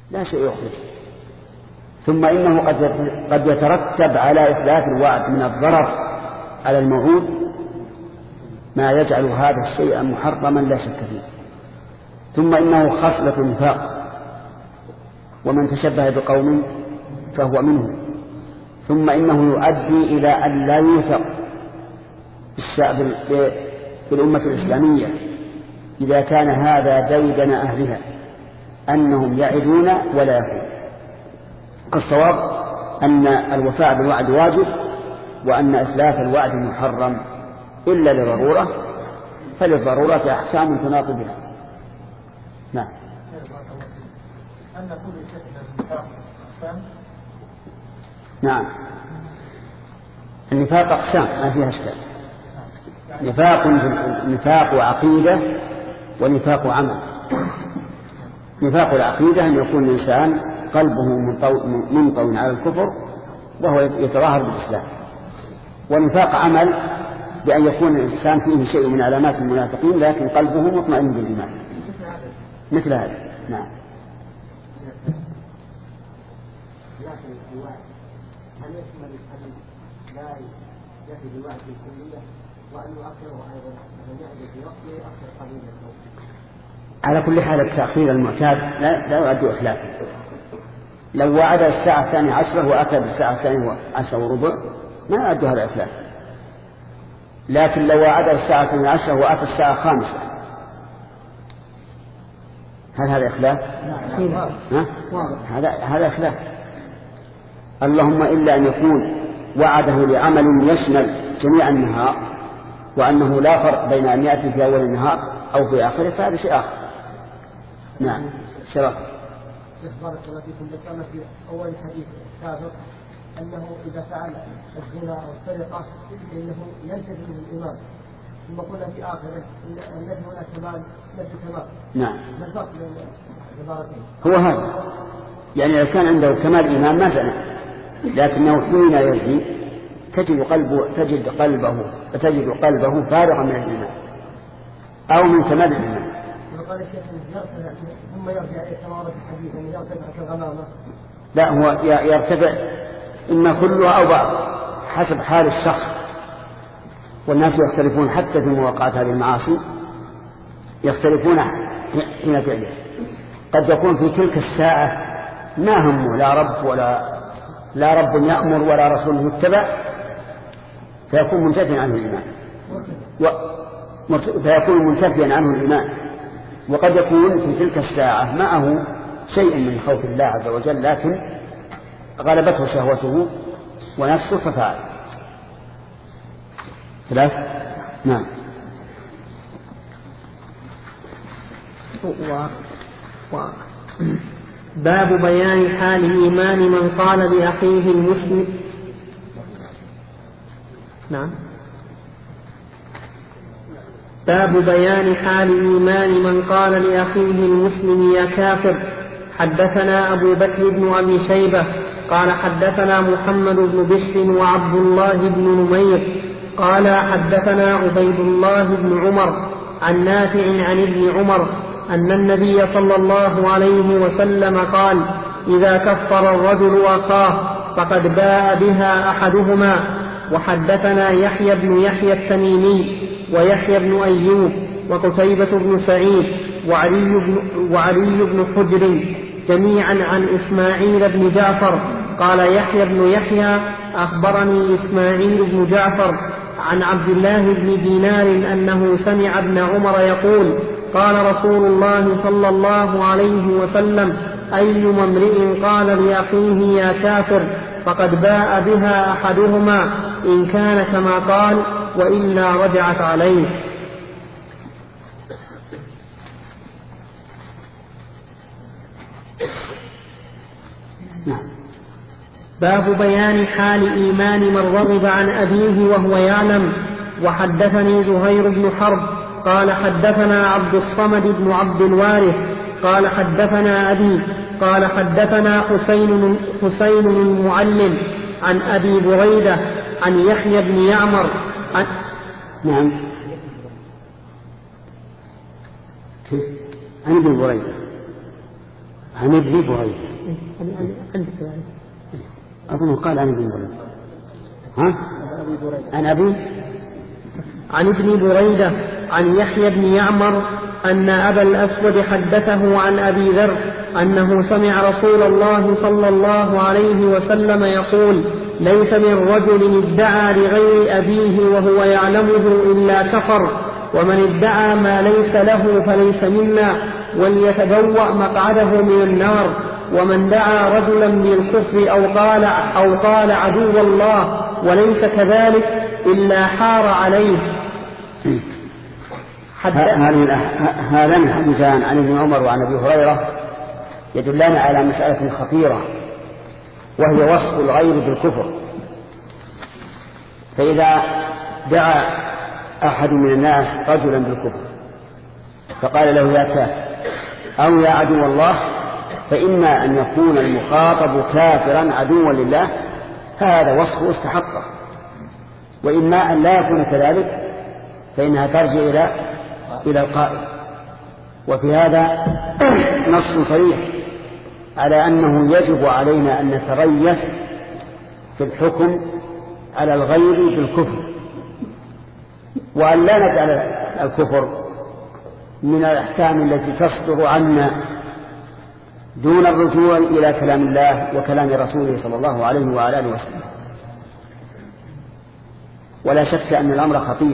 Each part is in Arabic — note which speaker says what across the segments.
Speaker 1: لا شيء يخرج. ثم إنه قد يترتب على إخلاف الوعد من الضرر على الموعود ما يجعل هذا الشيء محرما لا شك فيه. ثم إنه خصلة نفاق، ومن تشبه بقوم فهو منه. ثم إنه يؤدي إلى أن لا يوثق بالأمة الإسلامية إذا كان هذا ديدن أهلها أنهم يعدون ولا يفعلون. الصواب أن الوفاء بالوعد واجب، وأن إخلاف الوعد محرم إلا لضرورة، فللضرورة أحكام تناط بها. نعم. نعم، النفاق أقسام ما فيها أشكال. نفاق عقيدة ونفاق عمل. نفاق العقيدة أن يكون الإنسان قلبه منطوي على الكفر وهو يتظاهر بالإسلام. ونفاق عمل بأن يكون الإنسان فيه شيء من علامات المنافقين لكن قلبه مطمئن بالإيمان، مثل هذا. نعم.
Speaker 2: هل يشمل الحديث لا يأتي بالوعد الكلية وأن يؤخره أيضا من يأتي في وقته يؤخر قليلا؟
Speaker 1: على كل حال التأخير المعتاد لا يؤدي إخلافه. لو وعد الساعة 12 وأتى بالساعة 12:15 ما يؤدي هذا إخلاف. لكن لو وعد الساعة 12 وأتى الساعة 5 هل هذا إخلاف؟ هذا إخلاف. اللهم إلا أن يكون وعده لعمل يشمل جميع النهار وأنه لا فرق بين أن يأتي في أول النهار أو في آخره، فهذا شيء آخر. نعم. شرف.
Speaker 2: بارك الله فيكم، ذكرنا في أول الحديث السابق أنه إذا فعل الزنا أو السرقة إنه ينتهي من الإيمان، ثم قلنا في آخره الذي هنا كمال نفس كمال.
Speaker 1: نعم.
Speaker 2: ما الفرق بين العبارتين؟
Speaker 1: هو هذا، يعني لو كان عنده كمال إيمان ما زنى، لكنه حين يزني تجد قلبه فارغا من الإيمان أو من كمال الإيمان.
Speaker 2: وقال الشيخ يرتفع ثم يرجع إلى كما ورد الحديث أن يرتفع كالغمامة.
Speaker 1: لا، هو يرتفع إما كله أو بعض حسب حال الشخص، والناس يختلفون حتى في مواقعات هذه المعاصي، يختلفون حين فعله. قد يكون في تلك الساعة ما همه لا رب يأمر ولا رسول يتبع، فيكون منتفيا عنه الإيمان. وقد يكون في تلك الساعة معه شيء من خوف الله عز وجل، لكن غلبته شهوته ونفسه ففعل. ثلاث. نعم.
Speaker 3: باب بيان حال إيمان من قال لأخيه المسلم. نعم. باب بيان حال إيمان من قال لأخيه المسلم يا كافر. حدثنا أبو بكر بن أبي شيبة قال حدثنا محمد بن بشر وعبد الله بن نمير قال حدثنا عبيد الله بن عمر عن نافع عن ابن عمر أن النبي صلى الله عليه وسلم قال: إذا كفر الرجل أخاه فقد باء بها أحدهما. وحدثنا يحيى بن يحيى التميمي ويحيى بن أيوب وقتيبة بن سعيد وعلي بن حجر جميعا عن إسماعيل بن جعفر قال يحيى بن يحيى أخبرني إسماعيل بن جعفر عن عبد الله بن دينار أنه سمع ابن عمر يقول: قال رسول الله صلى الله عليه وسلم: أيما امرئ قال لأخيه يا كافر فقد باء بها أحدهما إن كان كما قال وإلا رجعت عليه. باب بيان حال إيمان من رغب عن أبيه وهو يعلم. وحدثني زهير بن حرب قال حدثنا عبد الصمد بن عبد الوارث قال حدثنا أبي قال حدثنا حسين المعلم عن أبي بريدة عن يحيى بن يعمر
Speaker 1: نعم عن أبي بريدة عن ابن بريدة.
Speaker 3: عندك يعني
Speaker 1: أظن قال عن ابن بريدة. ها؟ عن أبي
Speaker 3: عن ابن بريدة عن يحيى بن يعمر أن أبا الأسود حدثه عن أبي ذر أنه سمع رسول الله صلى الله عليه وسلم يقول: ليس من رجل ادعى لغير أبيه وهو يعلمه إلا كفر، ومن ادعى ما ليس له فليس منا، وليتبوأ مقعده من النار. ومن دعا رجلا بالكفر أو قال عدو الله وليس كذلك إلا حار عليه.
Speaker 1: هذان الحديثان عن ابن عمر وعن ابي هريره يدلان على مسألة خطيرة، وهي وصف الغير بالكفر. فإذا دعا أحد من الناس رجلا بالكفر فقال له يا كافر أو يا عدو الله، فإما أن يكون المخاطب كافرا عدوا لله، هذا وصفه استحقه، وإما أن لا يكون كذلك، فإنها ترجع إلى القائل. وفي هذا نص صريح على أنه يجب علينا أن نتريث في الحكم على الغير بالكفر، وأن لا نجعل الكفر من الأحكام التي تصدر عنا دون الرجوع إلى كلام الله وكلام رسوله صلى الله عليه وعلى آله وسلم. ولا شك أن الأمر خطير،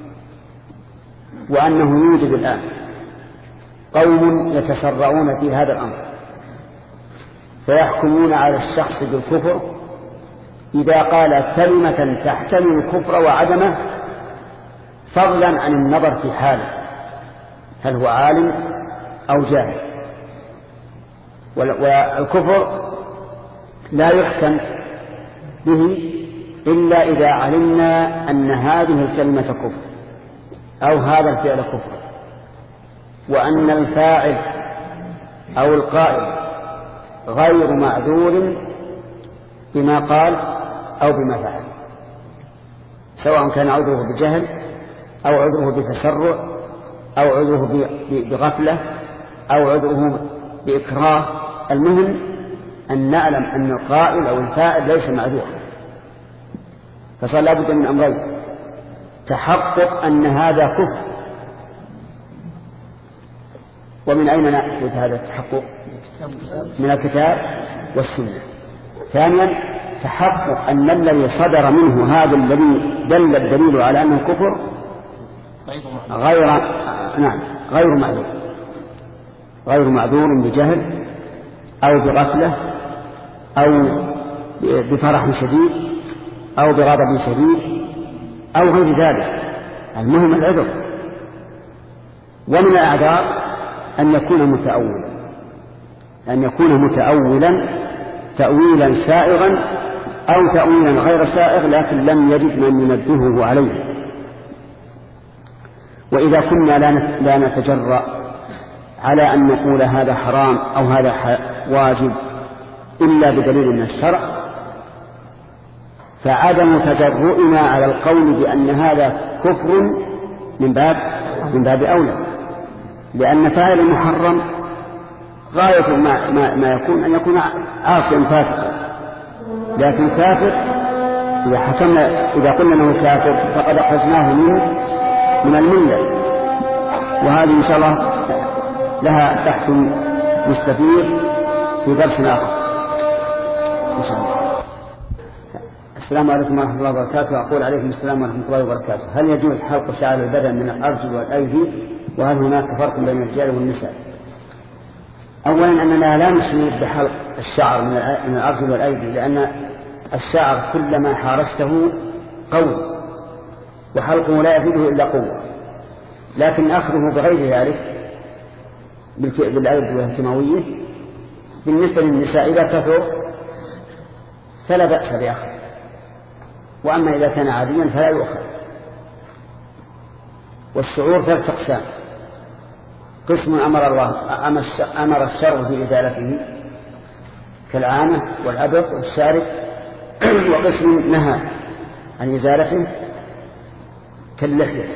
Speaker 1: وأنه يوجد الآن قوم يتسرعون في هذا الأمر، فيحكمون على الشخص بالكفر إذا قال كلمة تحتمل الكفر وعدمه، فضلا عن النظر في حاله هل هو عالم أو جاهل. والكفر لا يحكم به إلا إذا علمنا أن هذه الكلمة كفر أو هذا الفعل كفر، وأن الفاعل أو القائل غير معذور بما قال أو بما فعل، سواء كان عذره بجهل أو عذره بتسرع أو عذره بغفلة أو عذره بإكراه. المهم أن نعلم أن القائل أو الفاعل ليس معذورا. فصار لابد من أمرين: تحقق أن هذا كفر، ومن أين نأخذ هذا التحقق؟ من الكتاب والسنة. ثانيا تحقق أن الذي صدر منه هذا الذي دل الدليل على أنه كفر غير معذور بجهل أو بغفلة أو بفرح شديد أو بغضب شديد أو غير ذلك. المهم العذر. ومن الأعذار أن يكون متأولا تأويلا سائغا أو تأويلا غير سائغ لكن لم يجد من ينبهه عليه. وإذا كنا لا نتجرأ على أن نقول هذا حرام أو هذا واجب إلا بدليل من الشرع، فعدم تجرؤنا على القول بأن هذا كفر من باب أولى، لأن فاعل المحرم غاية ما يكون أن يكون عاصيا فاسقا. لكن كافر إذا قلنا أنه كافر فقد أخرجناه من الملة. وهذه إن شاء الله لها بحث مستفيض في درس آخر إن شاء الله. السلام عليكم ورحمة الله وبركاته. أقول عليكم السلام ورحمة الله وبركاته. هل يجوز حلق شعر البدن من الأرجل والأيدي؟ وهل هناك فرق بين الرجال والنساء؟ أولا أننا لا نشير بحلق الشعر من الأرجل والأيدي، لأن الشعر كلما حارسته قوي، وحلقه لا يفيده إلا قوة. لكن أخذه بغير ذلك بالأيدي والكيماوية بالنسبة للنساء إذا كثر فلا بأس بأخذ، وأما إذا كان عاديا فلا يؤخذ. والشعور 3 أقسام: قسم أمر الشرع في إزالته كالعانة والأبط والشارب، وقسم نهى عن إزالته كاللحية،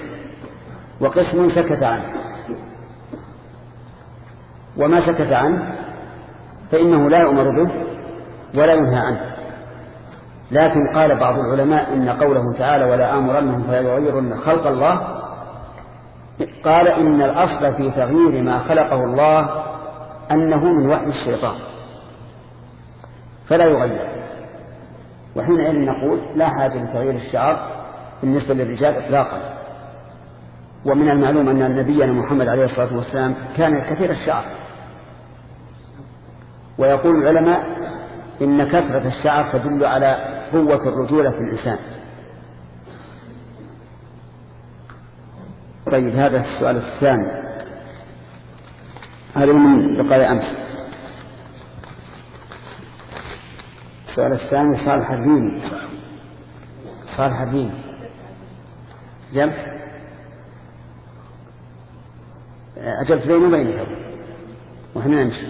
Speaker 1: وقسم سكت عنه. وما سكت عنه فإنه لا يؤمر به ولا ينهى عنه. لكن قال بعض العلماء إن قوله تعالى ولا آمرنهم فيغيرن خلق الله، قال إن الأصل في تغيير ما خلقه الله أنه من وحي الشيطان فلا يغير، وحينئذ نقول لا حاجة لتغيير الشعر بالنسبة للرجال إطلاقا. ومن المعلوم أن نبينا محمد عليه الصلاة والسلام كان كثير الشعر، ويقول العلماء إن كثرة الشعر تدل على قوة الرجولة في الإنسان. طيب هذا السؤال الثاني، هذا من لقاء أمس. السؤال الثاني صالح الدين. صالح الدين جنب أجبت بينه وبينك وإحنا نمشي.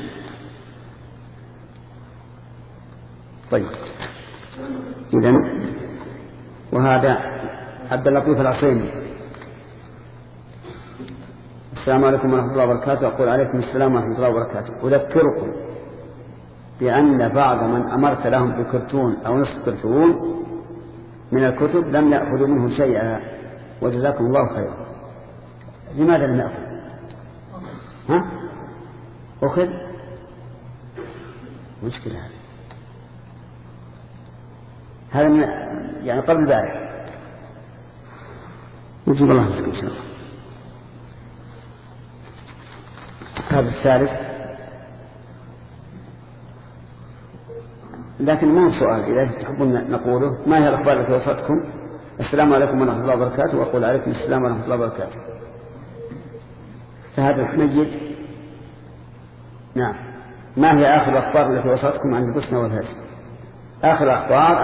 Speaker 1: طيب إذن وهذا عبد اللطيف العصيمي. السلام عليكم ورحمة الله وبركاته. أقول عليكم السلام ورحمة الله وبركاته. أذكركم بأن بعض من أمرت لهم بكرتون أو نصف كرتون من الكتب لم يأخذوا منه شيئا وجزاكم الله خيرا. لماذا لم يأخذ؟ ها؟ أخذ؟ مشكلة هذا من يعني قبل البارح. نجيب الله مسك إن شاء الله. هذا الثالث، لكن ما هو سؤال. إذا تحبون نقوله ما هي الأخبار التي وصلتكم؟ السلام عليكم ورحمة الله وبركاته. وأقول عليكم السلام ورحمة الله وبركاته. فهذا الحميد. نعم. ما هي آخر الأخبار التي وصلتكم عن البوسنة والهرسك؟ آخر الأخبار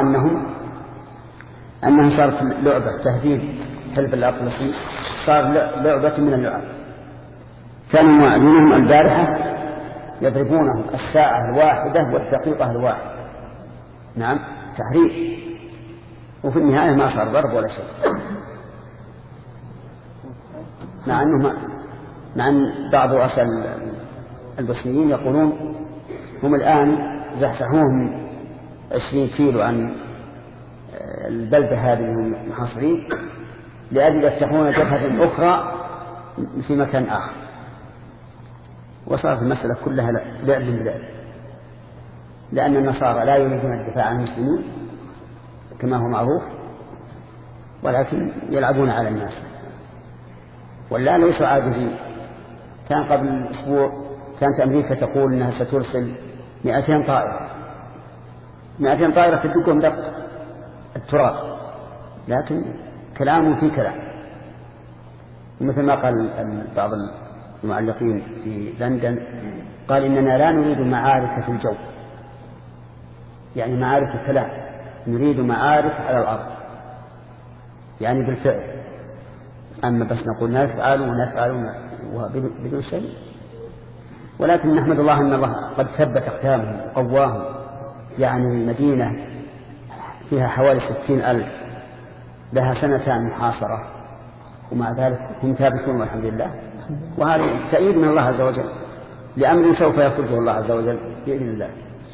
Speaker 1: أنها صارت لعبة تهديد حلف الأطلسي، صار لعبة من اللعب. كانوا يعلنهم البارحة يضربونهم الساعة 1 والدقيقة 1. نعم تحريك، وفي النهاية ما صار ضرب ولا شيء، مع أن بعض رؤساء البوسنيين يقولون هم الآن زحزحوهم 20 كيلو عن البلدة هذه هم محاصرين لأجل يفتحون جبهة أخرى في مكان آخر، وصارت المسألة كلها لعب باللعب، لأن النصارى لا يريدون الدفاع عن المسلمين كما هو معروف، ولكن يلعبون على الناس. ولا ليسوا عاجزين. كان قبل أسبوع كانت أمريكا تقول أنها سترسل 200 طائرة 200 طائرة تدقهم دق التراب، لكن كلام في كلام. مثل ما قال بعض المعلقين في لندن، قال إننا لا نريد معارك في الجو، يعني معارك الكلام، نريد معارك على الأرض يعني بالفعل. أما بس نقول نفعل ونفعل بدون شيء. ولكن نحمد الله أن الله قد ثبت أقدامهم وقواهم. يعني المدينة فيها حوالي 60,000 لها 2 سنين محاصرة، ومع ذلك هم ثابتون والحمد لله. وهذا تأييد من الله عز وجل لأمر سوف يخرجه الله عز وجل بإذن الله.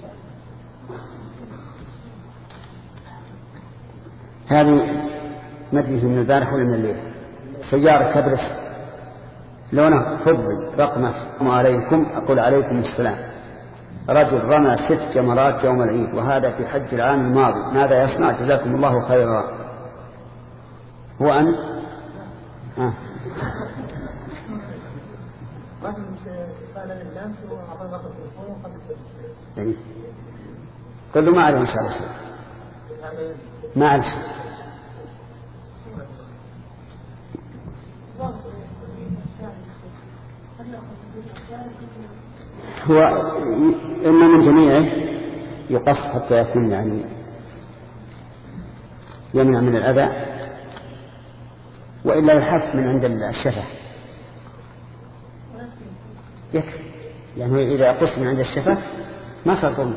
Speaker 1: هذه مجلس من البارح ولا من الليل. سيارة كبرس لونه فضي رقمة عليكم. أقول عليكم السلام. رجل رمى 6 جمرات يوم العيد وهذا في حج العام الماضي، ماذا يصنع؟ جزاكم الله خيرا. هو أن قل له ما عليه إن شاء الله شيء، ما عليه شيء. هو إما من جميعه يقص حتى يكون يعني يمنع من الأذى، وإلا يحف من عند الشفة يكفي. يعني إذا قص من عند الشفة ما صار ظلم.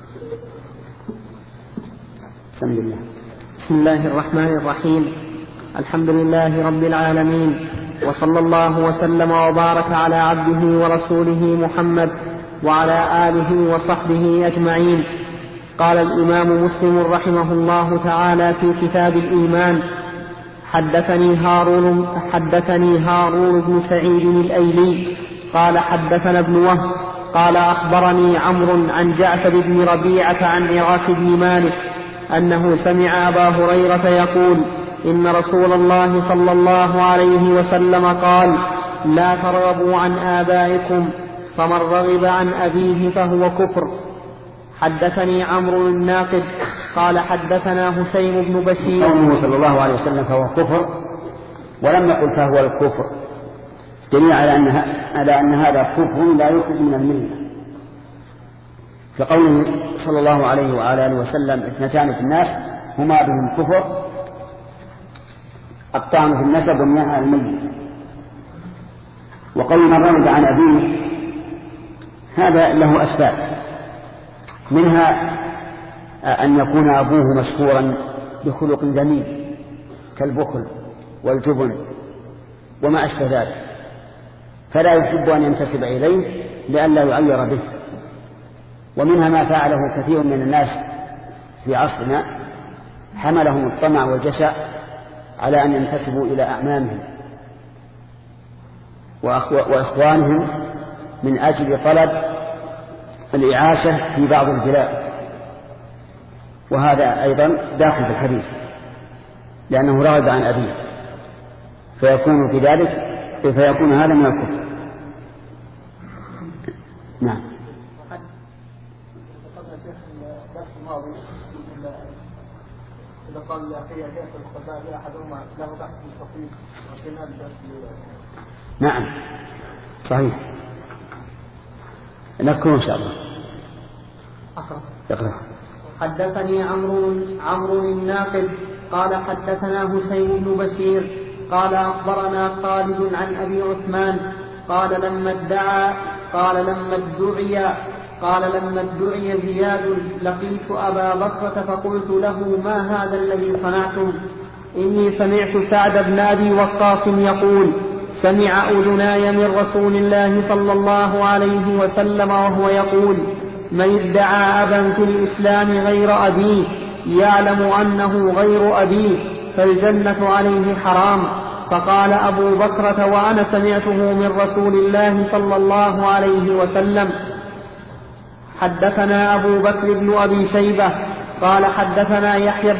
Speaker 3: بسم الله الرحمن الرحيم. الحمد لله رب العالمين، وصلى الله وسلم وبارك على عبده ورسوله محمد وعلى آله وصحبه أجمعين. قال الإمام مسلم رحمه الله تعالى في كتاب الإيمان: حدثني هارون بن سعيد الأيلي قال حدثنا ابن وهب قال أخبرني عمرو عن جعفر بن ربيعة عن عراك بن مالك أنه سمع أبا هريرة يقول: إن رسول الله صلى الله عليه وسلم قال: لا ترغبوا عن آبائكم، فمن رغب عن أبيه فهو كفر. حدثني عمرو الناقد قال حدثنا هشيم بن بشير.
Speaker 1: قوله صلى الله عليه وسلم فهو كفر، ولم يقل فهو الكفر، دليل على أن هذا كفر لا يخرج من الملة. فقوله صلى الله عليه وعلى آله وسلم: اثنتان في الناس هما بهم كفر، الطعن في النسب والنهي عن الميت. وقول من رغب عن أبيه هذا له أسباب، منها أن يكون أبوه مشهورا بخلق ذميم كالبخل والجبن وما أشبه ذلك، فلا يحب أن ينتسب إليه لئلا يعير به. ومنها ما فعله كثير من الناس في عصرنا، حملهم الطمع والجشع على أن ينتسبوا إلى أعمامهم وإخوانهم من أجل طلب الإعاشة في بعض البلاد، وهذا أيضا داخل في الحديث، لأنه رغب عن أبيه، فيكون هذا من الكفر. نعم.
Speaker 2: إذا قال لأخيه كيف القبائل أحدهما له بحث مستقيم وكنا
Speaker 1: نعم صحيح، نذكره إن شاء الله. اقرأ.
Speaker 3: حدثني عمرو الناقد قال حدثنا هشيم بن بشير قال أخبرنا خالد عن أبي عثمان قال لما ادعي زياد: لقيت أبا بكرة فقلت له: ما هذا الذي صنعتم؟ إني سمعت سعد بن أبي وقاص يقول: سمع أذناي من رسول الله صلى الله عليه وسلم وهو يقول: من ادعى أبا في الإسلام غير أبيه يعلم أنه غير أبيه فالجنة عليه حرام. فقال أبو بكرة وأنا سمعته من رسول الله صلى الله عليه وسلم. حدثنا أبو بكر بن أبي شيبة قال حدثنا يحيى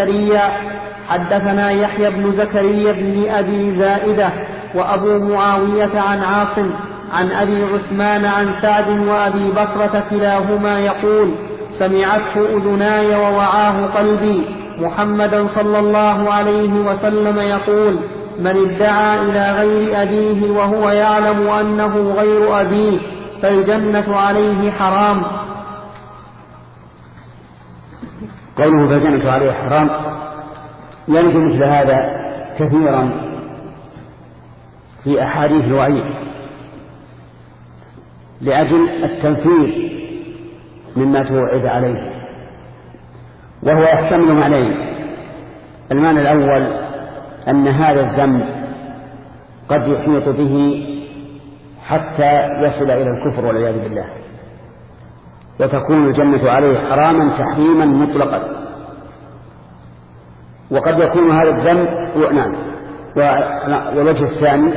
Speaker 3: بن زكريا بن أبي زائدة وأبو معاوية عن عاصم عن أبي عثمان عن سعد وأبي بكرة كلاهما يقول: سمعته أذناي ووعاه قلبي محمدا صلى الله عليه وسلم يقول: من ادعى إلى غير أبيه وهو يعلم أنه غير أبيه فالجنة عليه حرام.
Speaker 1: قوله فالجنة عليه حرام يرد مثل هذا كثيرا في أحاديث الوعيد لأجل التنفير مما توعد عليه، وهو يحتمل معنيين: المعنى الأول أن هذا الذنب قد يحيط به حتى يصل إلى الكفر والعياذ بالله، وتكون الجنة عليه حراما تحريما مطلقا. وقد يكون هذا الذنب نعم. والوجه الثاني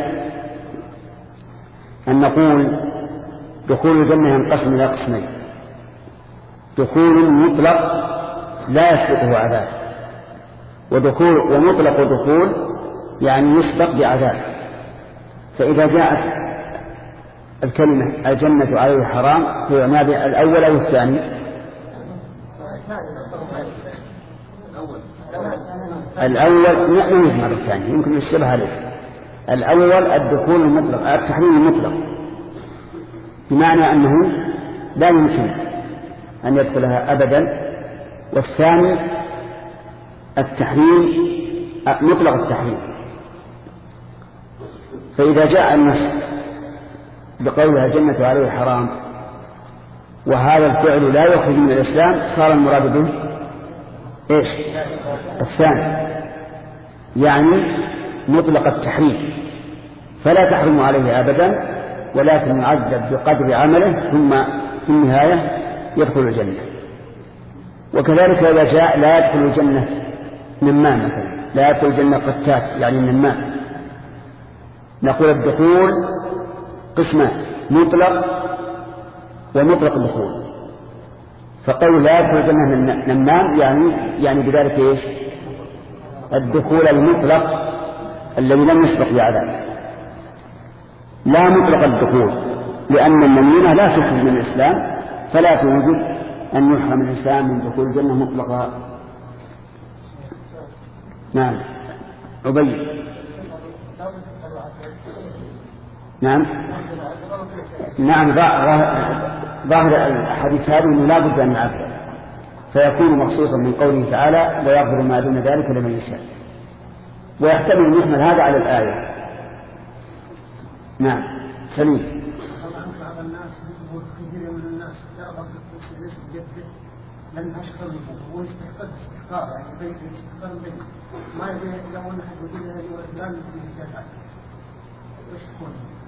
Speaker 1: أن نقول دخول الجنة ينقسم إلى قسمين: دخول مطلق لا يسبقه عذاب، ومطلق دخول يعني يسبق بعذاب. فإذا جاءت الكلمة الجنة عليه حرام هي ما بين الأول أو الثاني؟ الأول يحمل مع الثاني، يمكن الشبه عليه. الأول الدخول المطلق، التحريم المطلق، بمعنى أنه لا يمكن أن يدخلها أبدا. والثاني التحريم مطلق التحريم. فإذا جاء النص بقولها الجنة عليه حرام وهذا الفعل لا يخرج من الإسلام، صار المراد به إيش؟ الثاني. يعني مطلق التحريم، فلا تحرم عليه أبدا، ولكن يعذب بقدر عمله ثم في النهاية يدخل الجنة. وكذلك إذا جاء لا يدخل الجنة نمام مثلا، لا يدخل الجنة قتات يعني النمام، نقول الدخول قسمان: مطلق ومطلق الدخول. فقول لا يدخل الجنة نمام يعني بذلك إيش؟ الدخول المطلق الذي لم يسبق بعذاب، لا مطلق الدخول، لأن النميمة لا تخرج من الإسلام، فلا توجب أن يحرم الإنسان من دخول الجنة مطلقا. نعم عبيد. نعم ظاهر الحديث هذا أنه لا بد أن يعذب، فيكون مخصوصا من قوله تعالى: ويغفر ما دون ذلك لمن يشاء، ويحتمل أن يحمل هذا على الآية. نعم سليم.
Speaker 2: طبعا بعض الناس كثير من الناس يرغب في الاسم بيده لن اشكر هو يستحق استحقاق، يعني بيت استحقاق بيت ما يبين لو ان احد وجد هذه والفلان في الجزاء وش يكون؟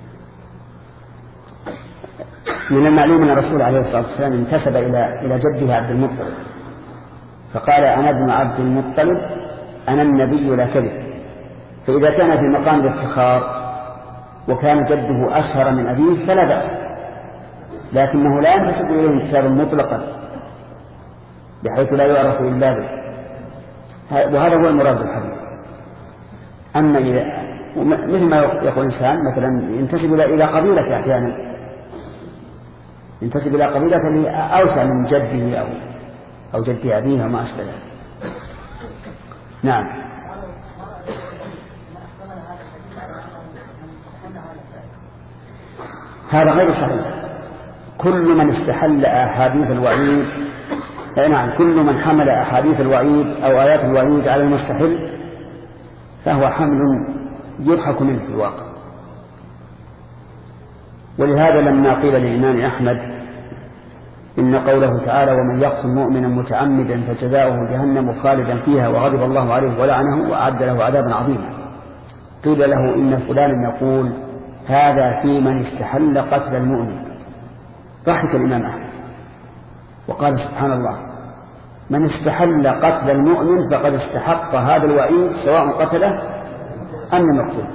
Speaker 1: من المعلوم ان الرسول عليه الصلاه والسلام انتسب الى جده عبد المطلب، فقال: انا ابن عبد المطلب، انا النبي لا كذب. فاذا كان في مقام الافتخار وكان جده أشهر من أبيه فلا بأس، لكنه لا ينتسب إليه انتسابا مطلقا بحيث لا يعرف إلا به، وهذا هو المراد بالحديث. أما إذا مثل ما يقول إنسان مثلا ينتسب إلى قبيلة، أحيانا ينتسب إلى قبيلة أوسع من جده أو جد أبيه وما أشبه ذلك. نعم. هذا غير صحيح. كل من استحل أحاديث الوعيد، نعم، كل من حمل أحاديث الوعيد أو آيات الوعيد على المستحل فهو حمل يضحك منه في الواقع. ولهذا لما قيل للإمام أحمد إن قوله تعالى: ومن يقتل مؤمنا متعمدا فجزاؤه جهنم خالدا فيها وغضب الله عليه ولعنه وأعد له عذابا عظيما، قيل له إن فلانا يقول هذا في من استحل قتل المؤمن. ضحك الإمام أحمد وقال: سبحان الله، من استحل قتل المؤمن فقد استحق هذا الوعيد سواء قتله أم لم يقتله.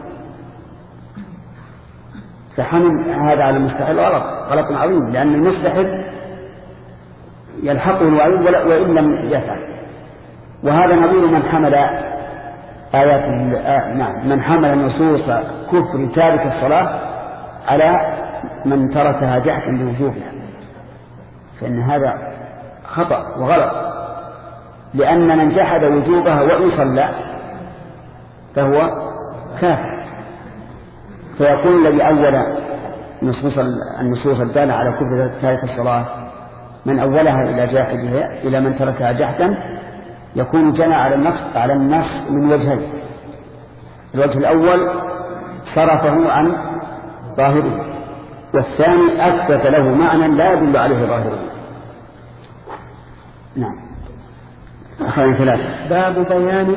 Speaker 1: فحمل هذا على المستحل غلط عظيم، لأن المستحل يلحقه الوعيد وإن لم يفعل. وهذا نظير من حمل آيات من حمل نصوص كفر تارك الصلاة على من تركها جحدا لوجوبها، فإن هذا خطأ وغلط، لأن من جحد وجوبها وإن صلى فهو كافر. فيكون الذي أول النصوص الدالة على كفر تارك الصلاة من أولها إلى جاحدها إلى من تركها جحدا يكون جنى على النص من وجهين: الوجه الأول صرفه عن ظاهره، والثاني أثبت له معنى لا يدل عليه ظاهره. نعم. أخذنا ثلاثة.
Speaker 3: باب بيان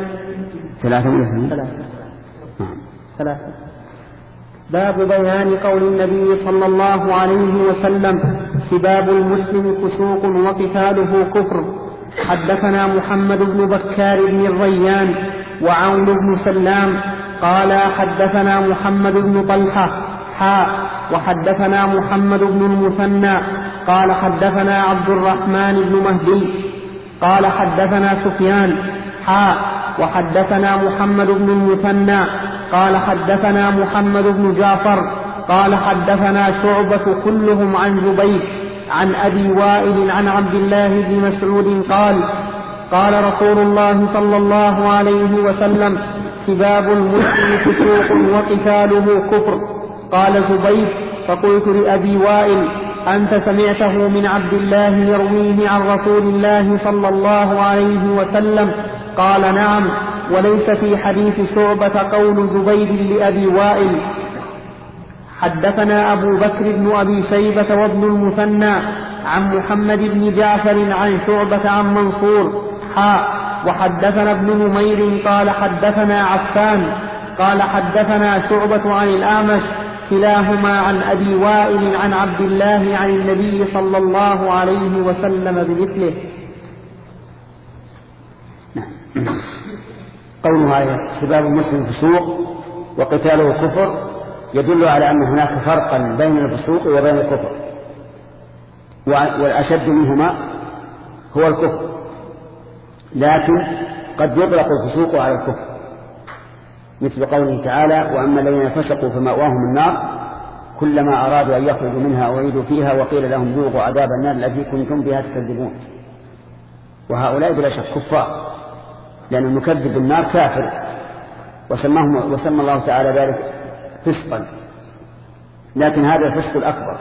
Speaker 3: ثلاثة. باب بيان قول النبي صلى الله عليه وسلم: سباب المسلم فسوق وقتاله كفر. حدثنا محمد بن بكار بن الريان وعون بن سلام قال حدثنا محمد بن طلحة وحدثنا محمد بن المثنى قال حدثنا عبد الرحمن بن مهدي قال حدثنا سفيان وحدثنا محمد بن المثنى قال حدثنا محمد بن جعفر قال حدثنا شعبة كلهم عن جبير عن أبي وائل عن عبد الله بن مسعود قال رسول الله صلى الله عليه وسلم: سباب المسلم فسوق وقتاله كفر. قال زبير: فقلت لأبي وائل: أنت سمعته من عبد الله يرويه عن رسول الله صلى الله عليه وسلم؟ قال: نعم، وليس في حديث شعبة قول زبير لأبي وائل. حدثنا أبو بكر بن أبي شيبة وابن المثنى عن محمد بن جعفر عن شعبة عن منصور وحدثنا ابن نمير قال حدثنا عفان قال حدثنا شعبة عن الأعمش كلاهما عن أبي وائل عن عبد الله عن النبي صلى الله عليه وسلم بمثله.
Speaker 1: قولها سباب المسلم فسوق وقتاله كفر يدل على أن هناك فرقا بين الفسوق وبين الكفر، والأشد منهما هو الكفر، لكن قد يطلق الفسوق على الكفر، مثل قوله تعالى: وأما الذين فسقوا فمأواهم النار كلما أرادوا أن يخرجوا منها أعيدوا فيها وقيل لهم ذوقوا عذاب النار التي كنتم بها تكذبون. وهؤلاء بلا شك كفار، لأن المكذب بالنار كافر، وسمى الله تعالى ذلك فسقا، لكن هذا الفسق الأكبر.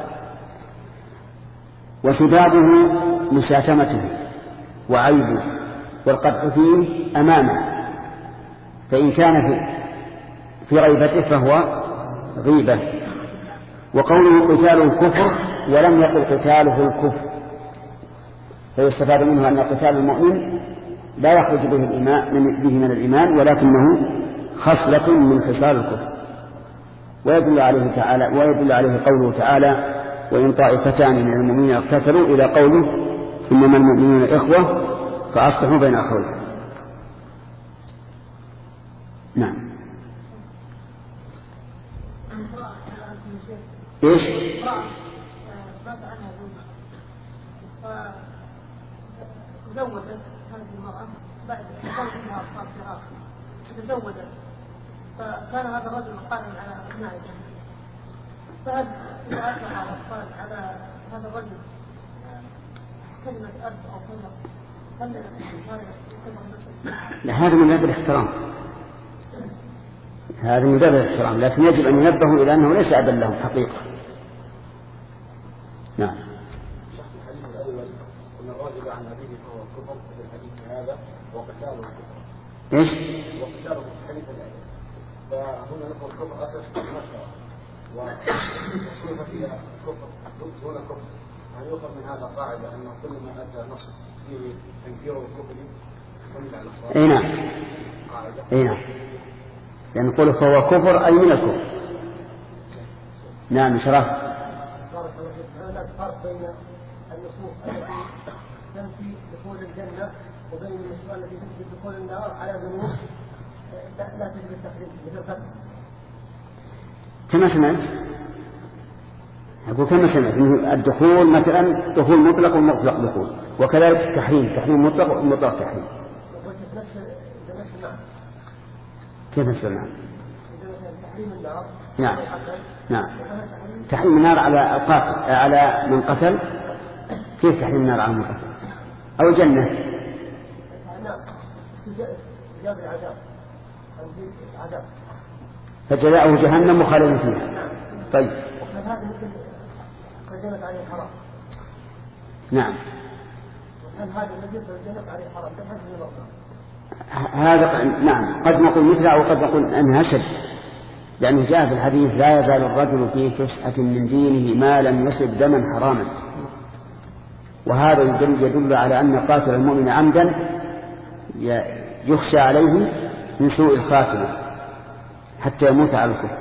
Speaker 1: وسبابه مشاتمته وعيبه والقدح فيه أمامه، فإن كان في غيبته فهو غيبة. وقوله قتاله الكفر ولم يقل قتاله الكفر، فيستفاد منه أن قتال المؤمن لا يخرج به من الإيمان، ولكنه خصلة من خصال الكفر. ويدل عليه قوله تعالى: وإن طائفتان من المؤمنين اقتتلوا، إلى قوله: إنما المؤمنون إخوة فأصلحوا بين أخويكم. نعم. إيش؟
Speaker 2: تزوجت هذه المرأة بعد زوجها أطفال صغار، تزوجت، فكان هذا الرجل قائما على أبنائها، فهل إذا أصبح الأطفال على هذا الرجل كلمة أب أو كلمة
Speaker 1: لا، هذا من باب الاحترام، هذا من باب الاحترام، لكن يجب أن ينبهوا إلى أنه ليس أبا لهم حقيقة. نعم.
Speaker 4: عن أبيه فهو كفر في الحديث هذا، وقتاله الكفر.
Speaker 1: إيش؟
Speaker 4: وقتاله في الحديث الآية. فهنا نقول الكفر أساس المشروع، وصنف فيها كفر دون كفر. هل يؤخذ من هذا قاعدة أن كل ما أتى نص فيه تنكير الكفر يحمل على الصواب؟
Speaker 1: أي نعم. أي نعم. لأن نقول فهو كفر أي من الكفر. نعم. شرف.
Speaker 2: هناك فرق بين النصوص التي تنفي دخول الجنة وبين النصوص التي تنفي دخول النار على ذنوب لا تجب التحريم، مثل القتل.
Speaker 1: كما سمعت، أقول كما سمعت الدخول مثلا دخول مطلق ومطلق دخول، وكذلك التحريم تحريم مطلق ومطلق تحريم. كيف نفس المعنى؟ نعم. نعم. تحريم النار على القاتل، على من قتل. كيف تحريم النار على من قتل؟ أو الجنة؟ فجزاؤه جهنم مخالدا فيها. طيب. نعم. هذا نعم قد نقول مثله أو قد نقول أنها شد، لأنه جاء في الحديث: لا يزال الرجل في فسحة من دينه ما لم يصب دما حراما. وهذا يدل على أن قاتل المؤمن عمدا يخشى عليه من سوء الخاتمة حتى يموت على الكفر.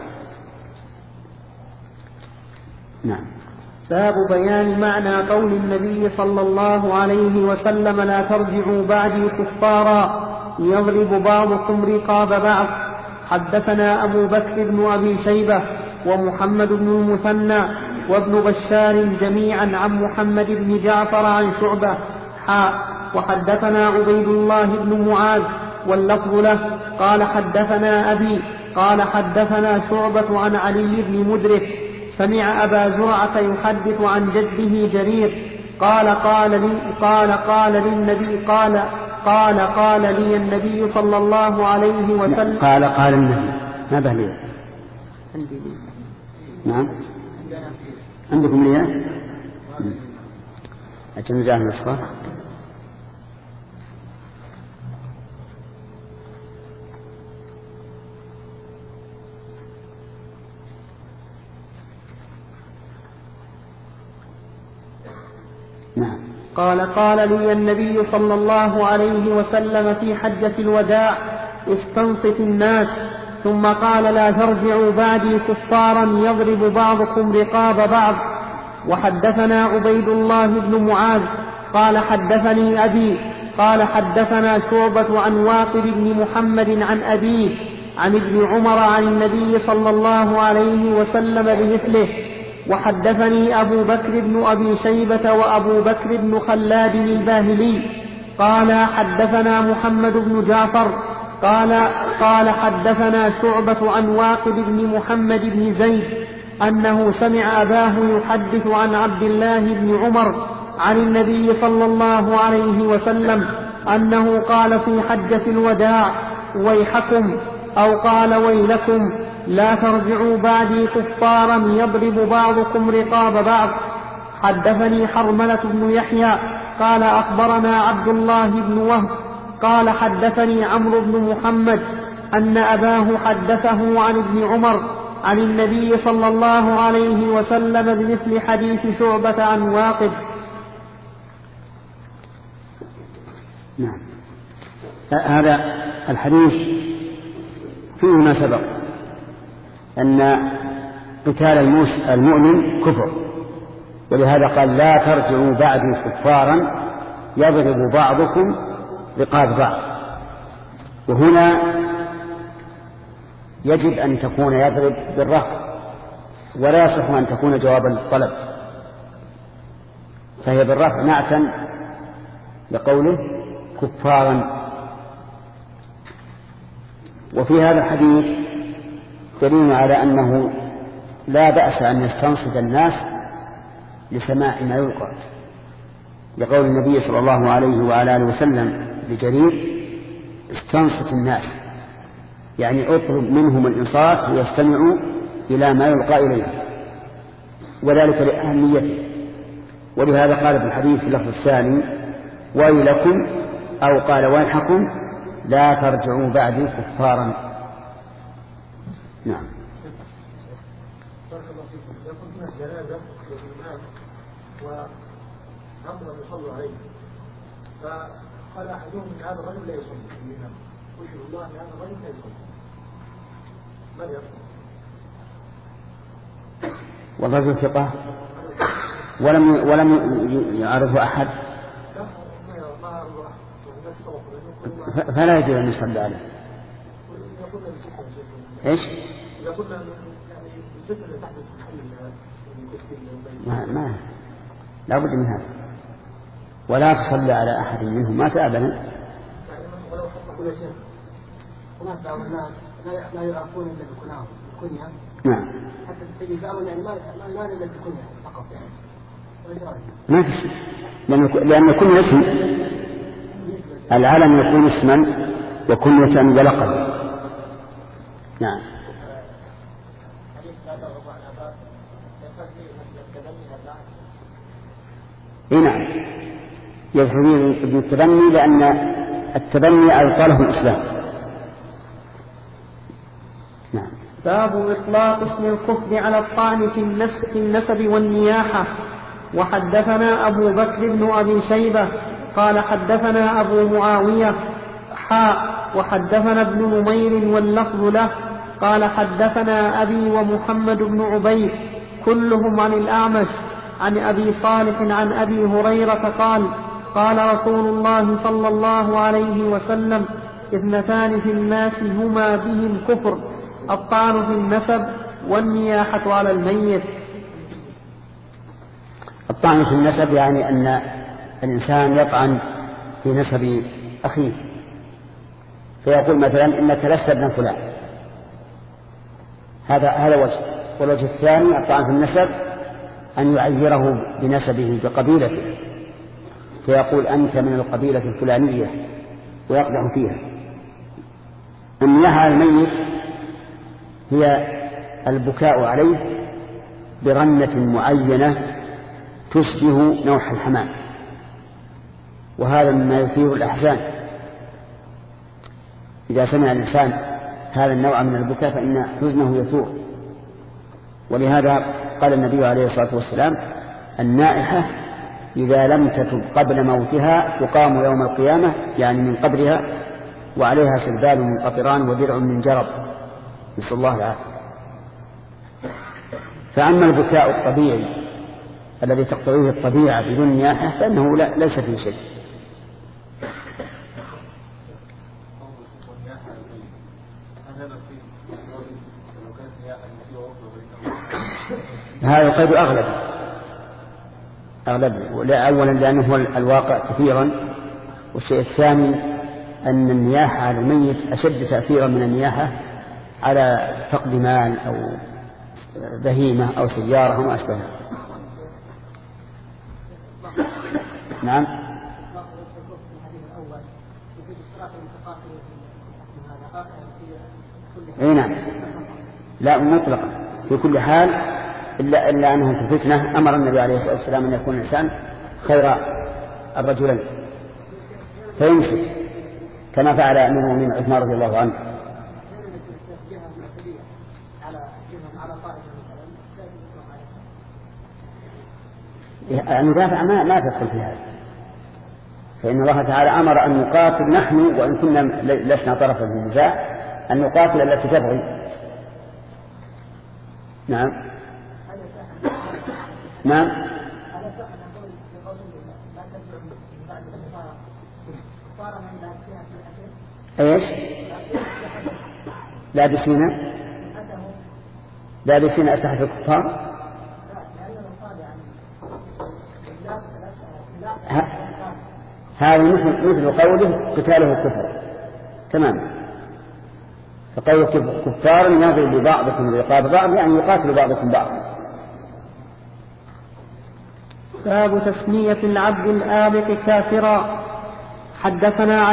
Speaker 1: نعم.
Speaker 3: باب بيان معنى قول النبي صلى الله عليه وسلم: لا ترجعوا بعدي كفارا يضرب بعضكم رقاب بعض. حدثنا أبو بكر بن أبي شيبة ومحمد بن المثنى وابن بشار جميعا عن محمد بن جعفر عن شعبة وحدثنا عبيد الله بن معاذ واللفظ له قال حدثنا أبي قال حدثنا شعبة عن علي بن مدرك سمع أبا زرعة يحدث عن جده جرير قال لي النبي صلى الله عليه وسلم.
Speaker 1: قال النبي ما بهلي. نعم. عندكم ليه؟ أجل جاء النسخة. نعم.
Speaker 3: قال: قال لي النبي صلى الله عليه وسلم في حجة الوداع: استنصت الناس. ثم قال: لا ترجعوا بعدي كفارا يضرب بعضكم رقاب بعض. وحدثنا عبيد الله بن معاذ قال: حدثني أبي قال: حدثنا شعبة عن واقد بن محمد عن أبيه عن ابن عمر عن النبي صلى الله عليه وسلم بمثله. وحدثني أبو بكر بن أبي شيبة وأبو بكر بن خلاد الباهلي قال: حدثنا محمد بن جعفر قال حدثنا شعبة عن واقد بن محمد بن زيد أنه سمع أباه يحدث عن عبد الله بن عمر عن النبي صلى الله عليه وسلم أنه قال في حجة الوداع: ويحكم، أو قال: ويلكم، لا ترجعوا بعدي كفارا يضرب بعضكم رقاب بعض. حدثني حرملة بن يحيى قال: أخبرنا عبد الله بن وهب قال: حدثني عمرو بن محمد أن أباه حدثه عن ابن عمر عن النبي صلى الله عليه وسلم بمثل حديث شعبة عن واقد.
Speaker 1: نعم. هذا الحديث فيه ما سبق أن قتال المؤمن كفر، ولهذا قال: لا ترجعوا بعدي كفارا يضرب بعضكم رقاب بعض. وهنا يجب أن تكون يضرب بالرفع، ولا يصح أن تكون جواب الطلب، فهي بالرفع نعتا لقوله كفارا. وفي هذا الحديث دليل على أنه لا بأس أن يستنصت الناس لسماع ما يلقى، لقول النبي صلى الله عليه وعلى آله وسلم لجرير: استنصت الناس، يعني اطلب منهم الإنصات ليستمعوا إلى ما يلقى إليه، وذلك لأهميته. ولهذا قال في الحديث في اللفظ الثاني: ويلكم، أو قال: ويحكم، لا ترجعوا بعدي كفارا. نعم.
Speaker 4: بارك الله فيكم. يقول هنا جنازة للإمام وأمر يصلوا عليه، فقال أحدهم إن هذا الرجل لا يصلي الإمام، أشهد الله أن هذا الرجل لا يصلي، من يصلي؟
Speaker 1: والرجل ثقة ولم يعرفه أحد، فلا يجوز أن يصلي عليه. إيش؟ ما لا بد من هذا، ولا تصلي على أحد منهم مات أبدا.
Speaker 2: هناك بعض الناس لا يعرفون إلا بالكنية.
Speaker 1: نعم.
Speaker 2: حتى تجد بعضهم يعني ما إلا بالكنية فقط يعني.
Speaker 1: ما في شيء، لأن كل اسم العالم يكون اسما وكنية ولقب. نعم. نعم، يدخل ابن التبني لأن التبني أبطله الإسلام. نعم.
Speaker 3: باب إطلاق اسم الكفر على الطعن في النسب والنياحة. وحدثنا أبو بكر بن أبي شيبة قال: حدثنا أبو معاوية وحدثنا ابن نمير واللفظ له قال: حدثنا أبي ومحمد بن عبيد كلهم عن الأعمش عن أبي صالح عن أبي هريرة قال: قال رسول الله صلى الله عليه وسلم: اثنتان في الناس هما بهم كفر: الطعن في النسب والنياحة على الميت.
Speaker 1: الطعن في النسب يعني أن الإنسان يطعن في نسب أخيه، فيقول مثلا: إنك لست ابن فلان، هذا وجه. والوجه الثاني الطعن في النسب أن يعيره بنسبه بقبيلته، فيقول: أنت من القبيلة الفلانية، ويقدح فيها. النياحة على الميت هي البكاء عليه برنة معينة تشبه نوح الحمام، وهذا مما يثير الأحزان. إذا سمع الإنسان هذا النوع من البكاء فإن حزنه يثور. ولهذا قال النبي عليه الصلاة والسلام: النائحة إذا لم تتب قبل موتها تقام يوم القيامة يعني من قبرها وعليها سربال من قطران ودرع من جرب، نسأل الله العافية. فأما البكاء الطبيعي الذي تقتضيه الطبيعة بدون نياحة فإنه ليس فيه شيء. هذا القيد أغلب أولا لأنه هو الواقع كثيرا، والشيء الثاني أن النياحة على الميت أشد تأثيرا من النياحة على فقد مال أو بهيمة أو سيارة وما أشبهها. نعم. أي نعم، لا مطلقا في كل حال إلا أنه في الفتنة أمر النبي عليه الصلاة والسلام أن يكون الإنسان خير الرجلين فيمسك كما فعل أمير المؤمنين عثمان رضي الله عنه. المدافع ما تدخل في هذا، فإن الله تعالى أمر أن نقاتل نحن وإن كنا لسنا طرفا في النزاع أن نقاتل التي تبغي. نعم نعم. ايش؟ لابسين أسلحة الكفار. هذا مثل قوله قتاله كفر تمام. فقوله كفار يضرب ببعضكم رقاب بعض يعني يقاتل بعضكم بعض.
Speaker 3: باب تسمية العبد الآبق كافرا. حدثنا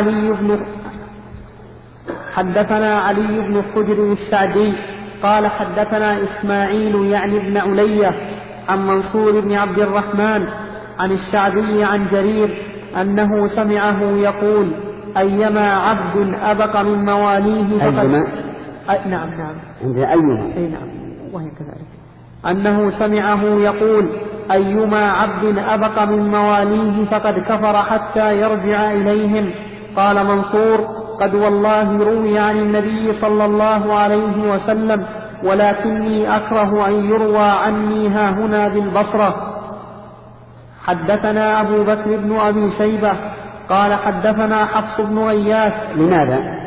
Speaker 3: علي بن حجر السعدي قال حدثنا إسماعيل يعني بن علية عن منصور بن عبد الرحمن عن الشعبي عن جرير أنه سمعه يقول أيما عبد أبق من مواليه فقد نعم
Speaker 1: عندنا أيما
Speaker 3: نعم وهي كذلك أنه سمعه يقول أيما عبد أبق من مواليه فقد كفر حتى يرجع إليهم. قال منصور قد والله روي عن النبي صلى الله عليه وسلم ولكني أكره أن يروى عني هاهنا بالبصرة. حدثنا أبو بكر بن أبي شيبة قال حدثنا حفص بن غياث.
Speaker 1: لماذا؟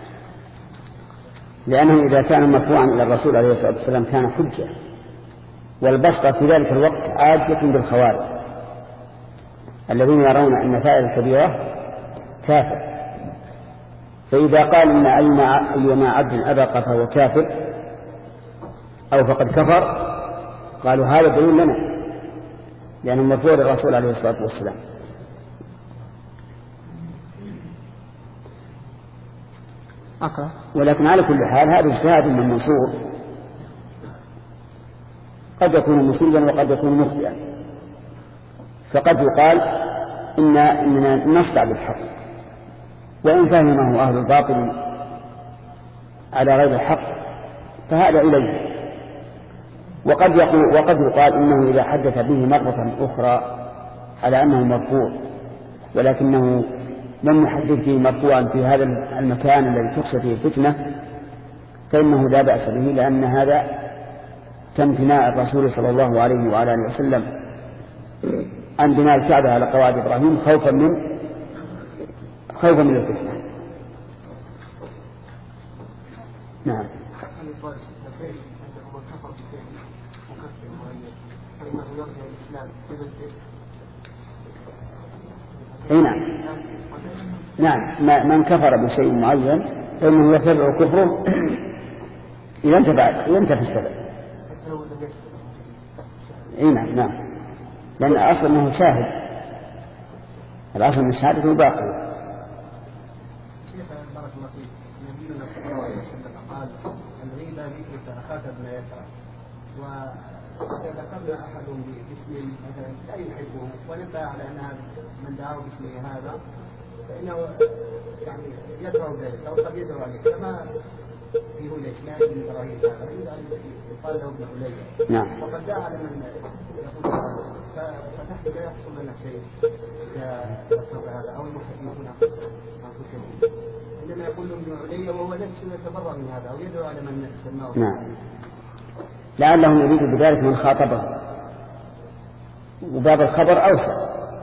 Speaker 1: لأنه إذا كان مرفوعا إلى الرسول عليه الصلاة والسلام كان حجة، والبصرة في ذلك الوقت عادة بالخوارج الذين يرون أن فاعل الكبيرة كافر، فإذا قال إن أيما عبد أبق فهو كافر أو فقد كفر قالوا هذا دليل لنا لأنه مرفوع للرسول عليه الصلاة والسلام. ولكن على كل حال هذا اجتهاد من منصور، قد يكون مصيبا وقد يكون مخطئا، فقد يقال إننا نصدع بالحق وإن فهمه أهل الباطل على غير الحق فهذا إليه. وقد يقال إنه إذا حدث به مرة أخرى على أنه مرفوع ولكنه لم يحدث به مرفوعا في هذا المكان الذي تخشى فيه الفتنة فإنه لا بأس به، لأن هذا كامتناع الرسول صلى الله عليه وعلى آله وسلم عن بناء الكعبة على قواعد إبراهيم خوفا من الفتنة. نعم. نعم من كفر بشيء معين فإنه يتبع كفره إذا ينتفي السبب. نعم لأن الأصل أنه شاهد، الأصل من شهادته باقي.
Speaker 4: وإذا ذكرنا أحد باسم مثلا لا يحبه ونبى على أن من دعاه باسمه هذا فإنه يعني يكره ذلك أو قد يدعو عليه كما في هنا إسماعيل بن إبراهيم هذا يقال له ابن علية.
Speaker 1: نعم.
Speaker 4: وقد دعا على من يقول فتحت لا يحصل لنا شيء هذا أو المحدثون أنفسهم، إنما يقول لهم علي وهو نفسه يتبرأ من هذا أو يدعو على من سماه.
Speaker 1: نعم، لعلهم يريد بذلك من خاطبه، وباب الخبر أوسع،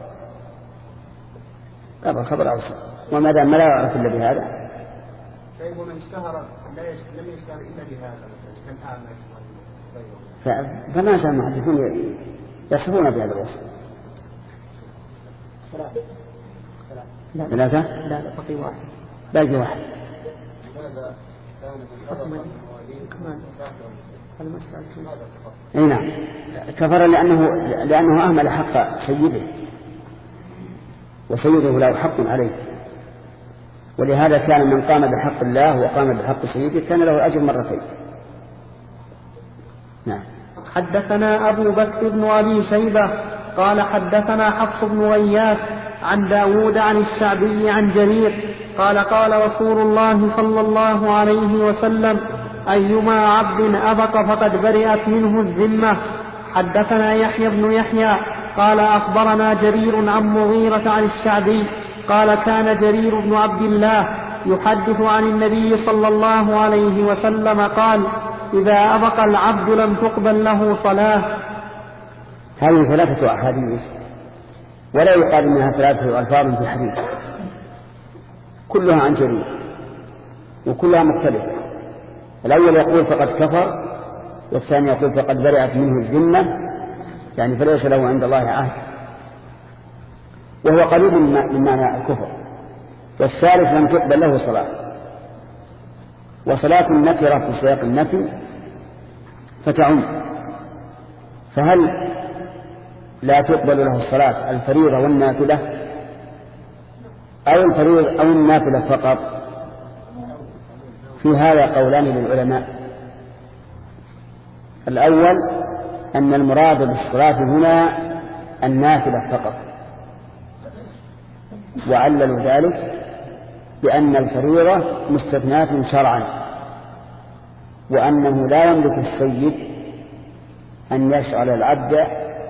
Speaker 1: باب الخبر أوسع، وما دام لا يعرف إلا بهذا.
Speaker 4: طيب ومن اشتهر لم يشتهر إلا بهذا كالأعمش
Speaker 1: فما زال المحدثون يصفون بهذا الوصف. ثلاثة؟
Speaker 3: لا بقي واحد.
Speaker 1: باقي واحد. اي نعم، كفر لأنه أهمل حق سيده، وسيده له حق عليه، ولهذا كان من قام بحق الله وقام بحق سيده كان له أجر مرتين. نعم.
Speaker 3: حدثنا أبو بكر بن أبي شيبة قال حدثنا حفص بن غياث عن داود عن الشعبي عن جرير قال قال رسول الله صلى الله عليه وسلم أيما عبد أبق فقد برئت منه الذمة. حدثنا يحيى بن يحيى قال أخبرنا جرير عن مغيرة عن الشعبي قال كان جرير بن عبد الله يحدث عن النبي صلى الله عليه وسلم قال إذا أبق العبد لم تقبل له صلاة.
Speaker 1: هذه ثلاثة أحاديث، ولا يقال إنها ثلاثة ألفاظ في حديث، كلها عن جرير وكلها مختلفة. الأول يقول فقد كفر، والثاني يقول فقد برئت منه الذمة، يعني فليس له عند الله عهد، وهو قريب من معنى الكفر. والثالث لم تقبل له صلاة، وصلاة النكرة في سياق النفي فتعم، فهل لا تقبل له الصلاة الفريضة والنافلة أو الفريضة أو النافلة فقط؟ في هذا قولان للعلماء. الأول أن المراد بالصلاة هنا النافلة فقط، وعللوا ذلك بأن الفريضة مستثناة شرعا، وأنه لا يملك السيد أن يشغل العبد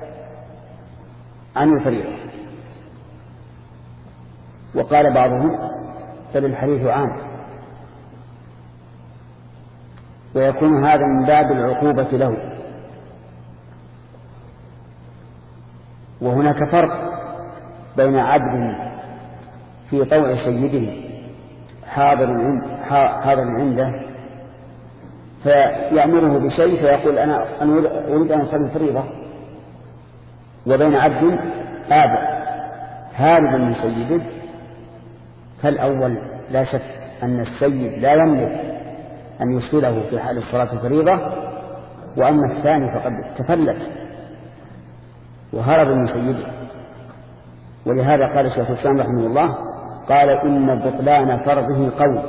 Speaker 1: عن الفريضة. وقال بعضهم بل الحديث عام، ويكون هذا من باب العقوبة له. وهناك فرق بين عبد في طوع سيده حاضر عنده فيأمره بشيء فيقول أنا أريد أن أصلي الفريضة، وبين عبد هارب من سيده. فالأول لا شك أن السيد لا يملك أن يشغله في حال الصلاة الفريضة، وأما الثاني فقد تفلت وهرب من سيده. ولهذا قال الشيخ الإسلام رحمه الله قال إن بطلان فرضه قول،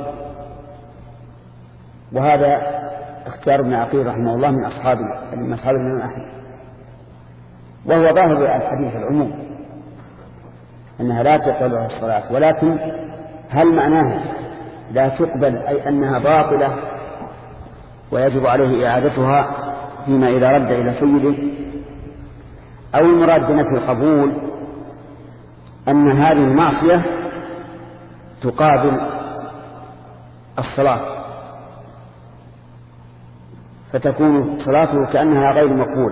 Speaker 1: وهذا اختيار ابن عقيل رحمه الله من أصحاب الإمام أحمد، وهو ظاهر الحديث العموم أنها لا تقبل الصلاة. ولكن هل معناه لا تقبل أي أنها باطلة ويجب عليه إعادتها فيما إذا رد إلى سيده، أو المراد بنفي القبول أن هذه المعصية تقابل الصلاة فتكون صلاته كأنها غير مقبولة؟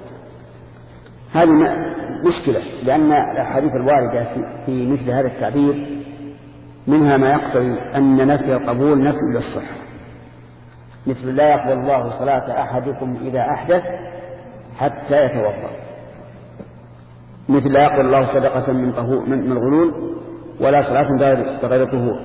Speaker 1: هذه مشكلة، لأن الأحاديث الواردة في مثل هذا التعبير منها ما يقتضي أن نفي القبول نفي للصحة، مثل لا يقبل الله صلاة أحدكم إذا أحدث حتى يتوضأ، مثل لا يقبل الله صدقة من غلول ولا صلاة بغير طهور.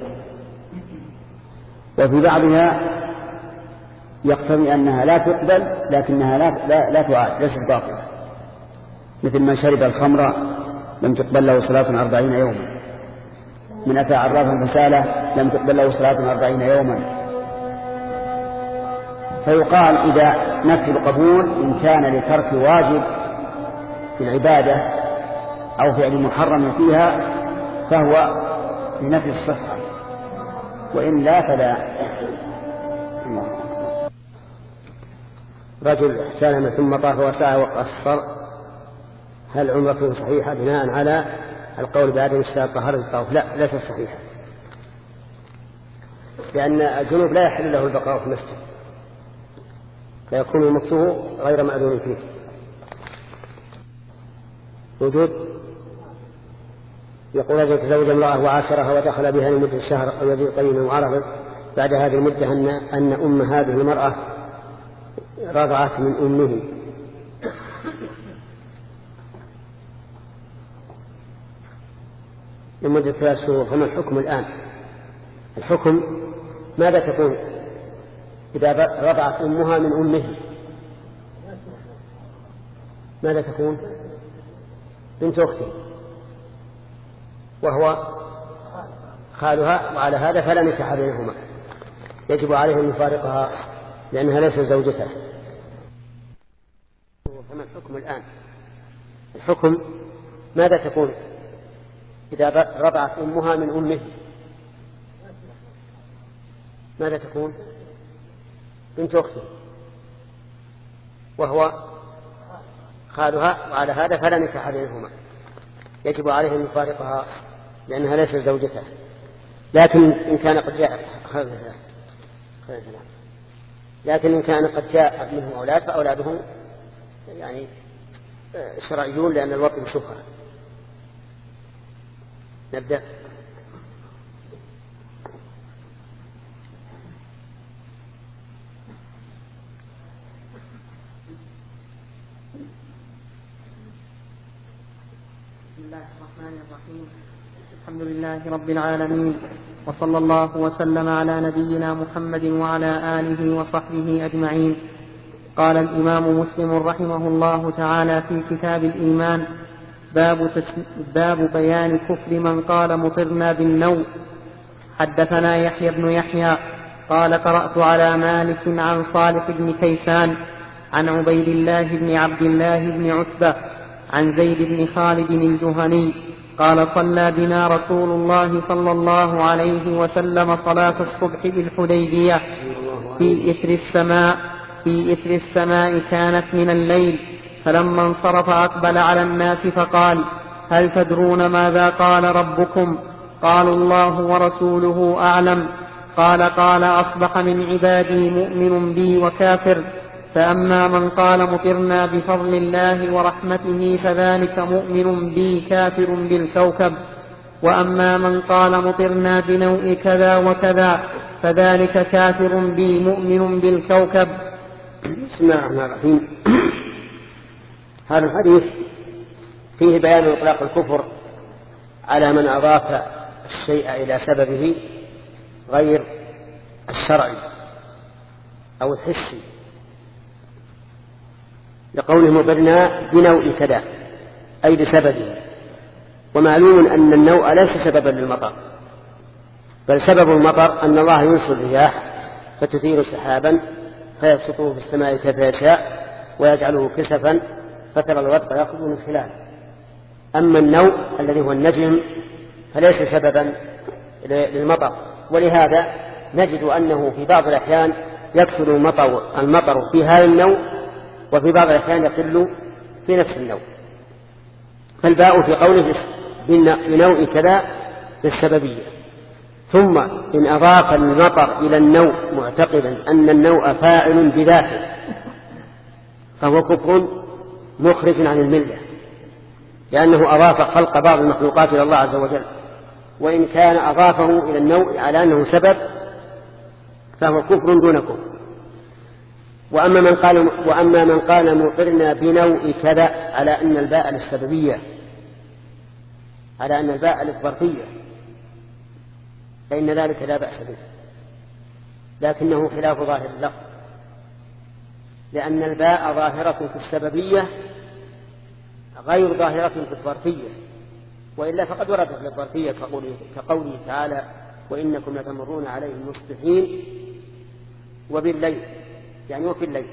Speaker 1: وفي بعضها يقتضي أنها لا تقبل لكنها لا تعاد، ليست باطلة، مثل من شرب الخمر لم تقبل له صلاة 40 يوما، من أتى عرافا فساله لم تقبل له صلاة 40 يوما. فيقال إذا نفي القبول إن كان لترك واجب في العبادة أو فعل محرم فيها فهو لنفي الصحة، وإن لا فلا. رجل احتلم ثم طاف وسعى وقصر، هل عمرته صحيحة بناء على القول بعدم اشتراط طهارة الطواف؟ لا، ليست صحيحة، لأن الجنوب لا يحل له البقاء في المسجد، فيكون مكثه غير مأذون فيه. وجود يقول رجل تزوج امرأة وعاشرها ودخل بها لمدة شهر أو يزيد قليلا وعرف بعد هذه المدة أن أم هذه المرأة رضعت من أمه، لمدة 3 شهور، فما الحكم الآن؟ الحكم ماذا تكون إذا رضعت أمها من أمه؟ ماذا تكون؟ بنت أخته وهو خالها، وعلى هذا فلا نكاح بينهما، يجب عليه أن يفارقها لأنها ليست زوجته. فما الحكم الآن؟ الحكم ماذا تكون إذا رضعت أمها من أمه؟ ماذا تكون؟ بنت أخته وهو خالها، وعلى هذا فلا نكاح بينهما، يجب عليه أن يفارقها لأنها ليست زوجته. لكن إن كان قد جاء منهم أولاد فأولادهم يعني شرعيون، لأن الوطن شبهة. نبدأ.
Speaker 3: بسم الله الرحمن الرحيم. الحمد لله رب العالمين، وصلى الله وسلم على نبينا محمد وعلى آله وصحبه أجمعين. قال الإمام مسلم رحمه الله تعالى في كتاب الإيمان: باب بيان كفر من قال مطرنا بالنوء. حدثنا يحيى بن يحيى قال قرأت على مالك عن صالح بن كيسان عن عبيد الله بن عبد الله بن عتبة عن زيد بن خالد الجهني قال: صلى بنا رسول الله صلى الله عليه وسلم صلاة الصبح بالحديبية في إثر السماء كانت من الليل، فلما انصرف أقبل على الناس فقال: هل تدرون ماذا قال ربكم؟ قالوا: الله ورسوله أعلم. قال: أصبح من عبادي مؤمن بي وكافر، فأما من قال مطرنا بفضل الله ورحمته فذلك مؤمن بي كافر بالكوكب، وأما من قال مطرنا بنوء كذا وكذا فذلك كافر بي مؤمن بالكوكب.
Speaker 1: بسم الله الرحمن الرحيم. هذا الحديث فيه بيان إطلاق الكفر على من أضاف الشيء إلى سببه غير الشرعي أو الحسي، لقوله مطرنا بنوء كذا أي بسببه. ومعلوم أن النوء ليس سببا للمطر، بل سبب المطر أن الله يرسل الرياح فتثير سحابا فيبسطه في السماء كيف يشاء ويجعله كسفا فترى الودق يخرج من خلاله. أما النوء الذي هو النجم فليس سببا للمطر، ولهذا نجد أنه في بعض الأحيان يكثر المطر في هذا النوء، وفي بعض الأحيان يقل في نفس النوء. فالباء في قوله بنوء كذا بالسببية. ثم إن أضاف المطر إلى النوء معتقدا أن النوء فاعل بذاته فهو كفر مخرج عن الملة، لأنه أضاف خلق بعض المخلوقات إلى الله عز وجل. وإن كان أضافه إلى النوء على أنه سبب فهو كفر دون كفر. وأما من قال مطرنا بنوء كذا على أن الباء للسببية، على أن الباء للظرفية، فإن ذلك لا بأس به، لكنه خلاف ظاهر اللفظ، لأن الباء ظاهرة في السببية غير ظاهرة في الظرفية، وإلا فقد وردت للظرفية كقوله تعالى: وإنكم لتمرون عليهم مصبحين وبالليل، يعني وفي الليل.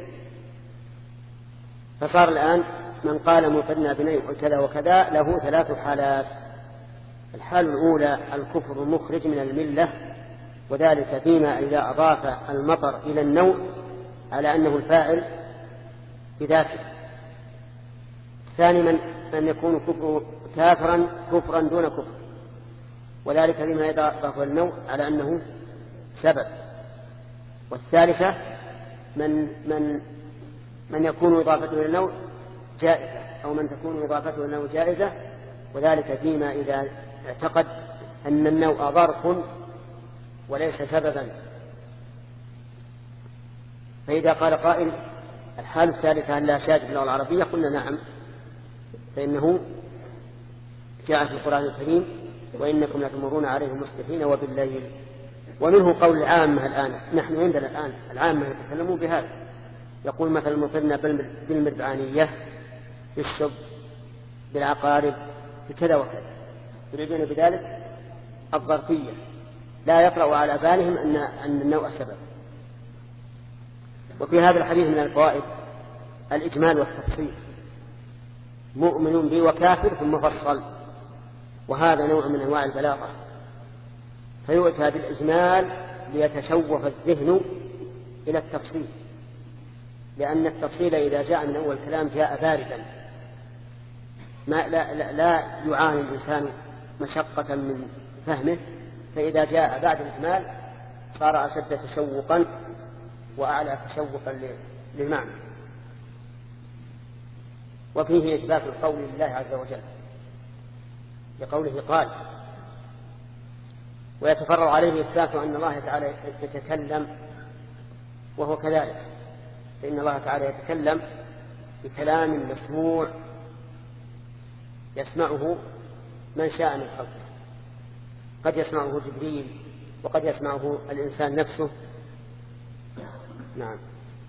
Speaker 1: فصار الآن من قال مطرنا بنوء كذا وكذا له 3 حالات. الحال الأولى الكفر المخرج من الملة، وذلك فيما إذا أضاف المطر إلى النوء على أنه الفاعل بذاته. أن يكون كافرا كفرا دون كفر، وذلك لما يضاف النوع على أنه سبب. والثالثة من يكون إضافته إلى النوع جائزة، أو من تكون إضافته إلى النوع جائزة، وذلك فيما إذا اعتقد أن النوع ظرف وليس سببا. فإذا قال قائل الحال الثالثة أن لا شاذ في اللغة العربية، قلنا نعم، فإنه جاء في القرآن الكريم وإنكم لتمرون عليهم مصبحين وبالليل. ومنه قول العامة الآن، نحن عندنا الآن العامة يتكلمون بهذا، يقول مثلا مطرنا بالمربعانية، بالسب، بالعقارب، بكذا وكذا، يريدون بذلك الظرفية، لا يقرأ على بالهم أن النوع سبب. وفي هذا الحديث من الفوائد الإجمال والتفصيل، مؤمن بي وكافر ثم فصل، وهذا نوع من أنواع البلاغة، فيؤتى بالإجمال ليتشوف الذهن إلى التفصيل، لأن التفصيل إذا جاء من أول كلام جاء باردا، لا يعاني الإنسان مشقة من فهمه، فإذا جاء بعد الإجمال صار أشد تشوقا وأعلى تشوقا للمعنى. وفيه إثبات القول لله عز وجل لقوله قال، ويتفرع عليه إثبات أن الله تعالى يتكلم، وهو كذلك، فإن الله تعالى يتكلم بكلام مسموع يسمعه من شاء من خلقه، قد يسمعه جبريل وقد يسمعه الإنسان نفسه. نعم.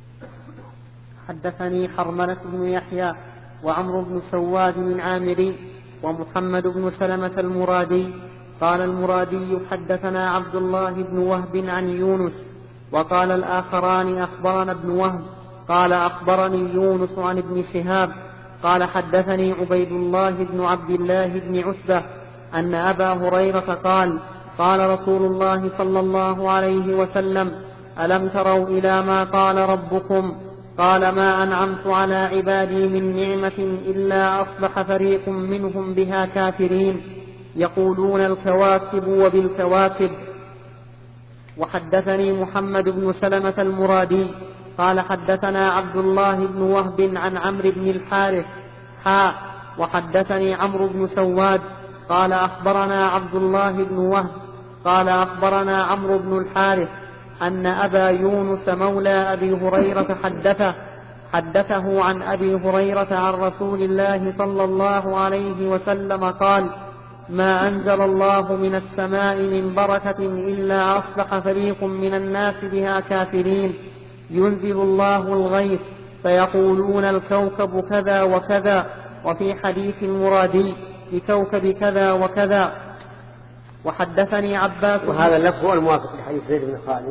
Speaker 3: حدثني حرملة بن يحيى وعمرو بن سواد العامري ومحمد بن سلمة المرادي قال المرادي حدثنا عبد الله بن وهب عن يونس، وقال الآخران أخبرنا ابن وهب قال أخبرني يونس عن ابن شهاب قال حدثني عبيد الله بن عبد الله بن عتبة أن أبا هريرة قال قال رسول الله صلى الله عليه وسلم ألم تروا إلى ما قال ربكم قال ما أنعمت على عبادي من نعمة إلا أصبح فريق منهم بها كافرين يقولون الكواكب وبالكواكب. وحدثني محمد بن سلمة المرادي قال حدثنا عبد الله بن وهب عن عمرو بن الحارث وحدثني عمرو بن سواد قال أخبرنا عبد الله بن وهب قال أخبرنا عمرو بن الحارث أن أبا يونس مولى أبي هريرة حدثه عن أبي هريرة عن رسول الله صلى الله عليه وسلم قال ما أنزل الله من السماء من بركة إلا أصبح فريق من الناس بها كافرين ينزل الله الغيث فيقولون الكوكب كذا وكذا، وفي حديث المرادي بكوكب كذا وكذا. وحدثني عباس،
Speaker 1: وهذا اللفظ هو الموافق لحديث زيد بن خالد،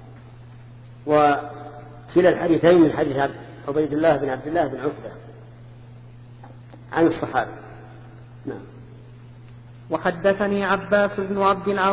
Speaker 1: وكلا الحديثين من حديث عبيد الله بن عبد الله بن عتبة عن الصحابة. نعم.
Speaker 3: وحدثني عباس بن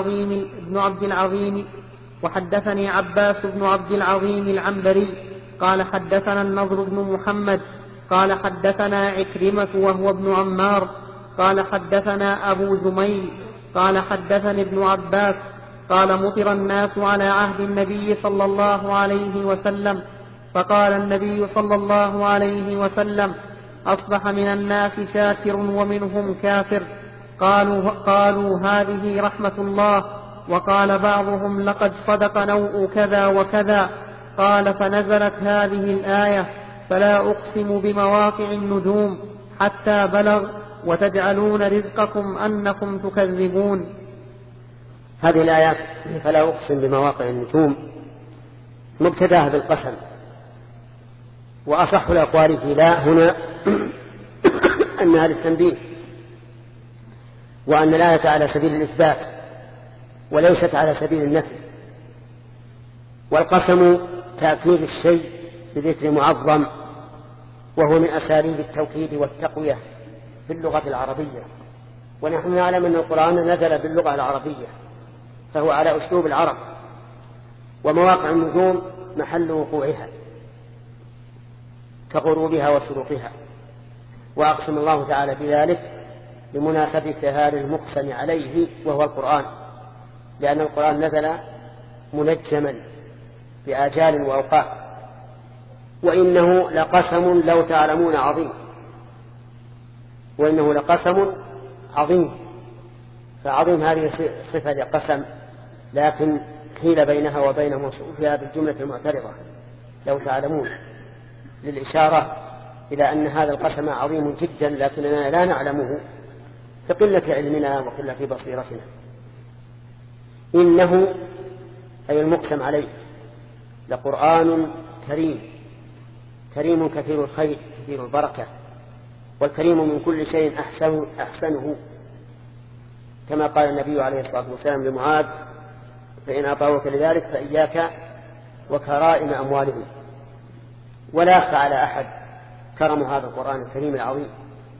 Speaker 3: عبد العظيم العنبري قال حدثنا النضر بن محمد قال حدثنا عكرمة وهو ابن عمار قال حدثنا أبو جميل قال حدثني ابن عباس قال مطر الناس على عهد النبي صلى الله عليه وسلم، فقال النبي صلى الله عليه وسلم أصبح من الناس شاكر ومنهم كافر، قالوا هذه رحمة الله، وقال بعضهم لقد صدق نوء كذا وكذا، قال فنزلت هذه الآية فلا أقسم بمواقع النجوم حتى بلغ وتجعلون رزقكم أنكم تكذبون.
Speaker 1: هذه الآيات فلا أقسم بمواقع النجوم مبتداها بالقسم، وأصح الأقوال في لا هنا أنها للتنبيه، وأن الآية على سبيل الإثبات وليست على سبيل النفي. والقسم تأكيد الشيء بذكر معظم، وهو من أساليب التوكيد والتقوية في اللغة العربية، ونحن نعلم أن القرآن نزل باللغة العربية فهو على أسلوب العرب. ومواقع النجوم محل وقوعها كغروبها وشروقها، وأقسم الله تعالى بذلك بمناسبة هذا المقسم عليه وهو القرآن، لأن القرآن نزل منجما بآجال وأوقات. وإنه لقسم لو تعلمون عظيم، وإنه لقسم عظيم. فعظيم هذه صفة قسم، لكن حيل بينها وبين موصوفها بالجملة المعترضة لو تعلمون، للإشارة إلى أن هذا القسم عظيم جدا لكننا لا نعلمه كقلة علمنا وقلة بصيرتنا. إنه أي المقسم عليه لقرآن كريم، كريم كثير الخير كثير البركة، والكريم من كل شيء أحسنه، كما قال النبي عليه الصلاة والسلام لمعاذ: فإن أطاعوك لذلك فإياك وكرائم أموالهم. ولا يخفى على أحد كرم هذا القرآن الكريم العظيم.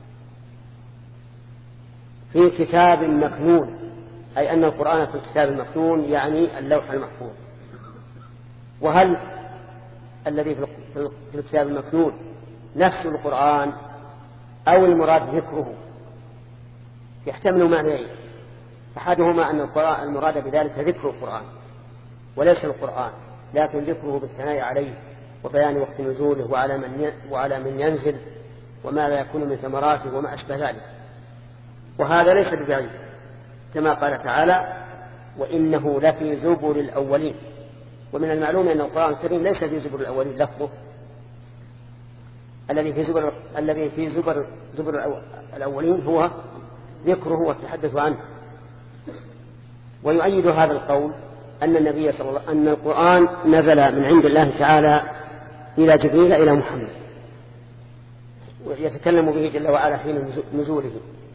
Speaker 1: في كتاب مكنون، أي أن القرآن في الكتاب المكنون يعني اللوح المحفوظ. وهل الذي في الكتاب المكنون نفس القرآن أو المراد ذكره؟ يحتمل معنيين: أحدهما أن المراد بذلك ذكر القرآن وليس القرآن، لكن ذكره بالثناء عليه وبيان وقت نزوله وعلى من ينزل وما لا يكون من ثمراته وما أشبه ذلك. وهذا ليس ببعيد، كما قال تعالى: وإنه لفي زبر الأولين. ومن المعلوم أن القرآن الكريم ليس في زبر الأولين لفظه، الذي في زبر الأولين هو ذكره والتحدث عنه. ويؤيد هذا القول أن النبي صلى الله عليه وسلم أن القرآن نزل من عند الله تعالى إلى جبريل إلى محمد، ويتكلم به جل وعلا حين نزوله.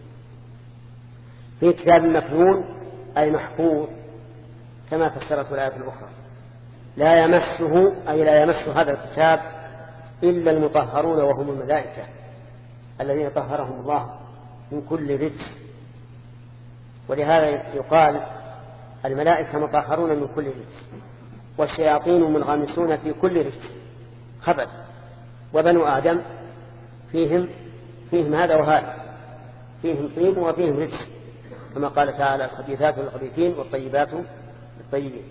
Speaker 1: في كتاب مكنون أي محفوظ، كما فسرت الآية الأخرى. لا يمسه أي لا يمس هذا الكتاب إلا المطهرون وهم الملائكة الذين طهرهم الله من كل رجس. ولهذا يقال الملائكة مطهرون من كل رجس، والشياطين منغمسون في كل رجس خبث، وبنو آدم فيهم هذا وهذا، فيهم طيب وفيهم رجس، كما قال تعالى: الخبيثات للخبيثين والطيبات للطيبين.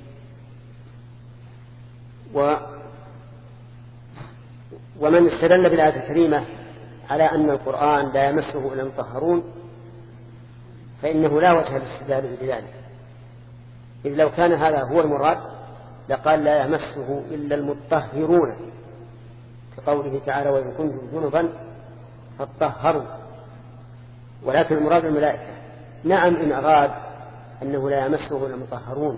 Speaker 1: ومن استدل بالآية الكريمة على أن القرآن لا يمسه إلا المطهرون فإنه لا وجه للاستدلال بذلك، إذ لو كان هذا هو المراد لقال: لا يمسه إلا المطهرون، كقوله تعالى: وإن كنتم جنبا فاطهروا. ولكن المراد الملائكة. نعم، إن أراد أنه لا يمسه إلا المطهرون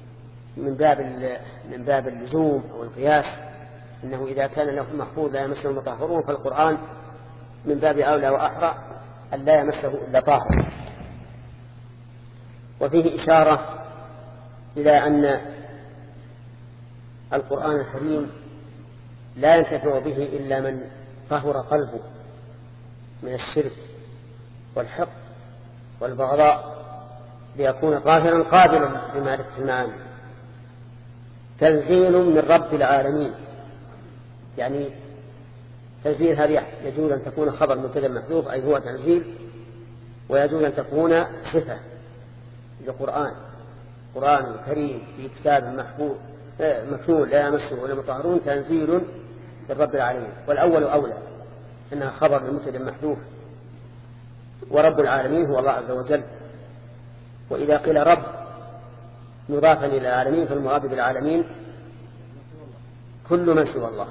Speaker 1: من باب اللزوم أو القياس، أنه إذا كان له محفوظ لا يمسه المطهرون، فالقرآن من باب أولى وأحرى أن لا يمسه إلا طاهر. وفيه إشارة إلى أن القرآن الكريم لا ينتفع به إلا من طهر قلبه من الشرك والحقد والبغضاء، ليكون طاهرا قابلا لمعرفة المعاني. تنزيل من رب العالمين، يعني تنزيل هذه يجوز أن تكون خبر مبتدأ محذوف أي هو تنزيل، ويجوز أن تكون صفة للقرآن. قرآن كريم في كتاب مكنون لا يمسه إلا المطهرون، تنزيل من رب العالمين. والأول أولى، إنها خبر لمبتدأ محذوف، ورب العالمين هو الله عز وجل. وإذا قيل رب مضافا إلى العالمين فالمراد بالعالمين كل من سوى الله.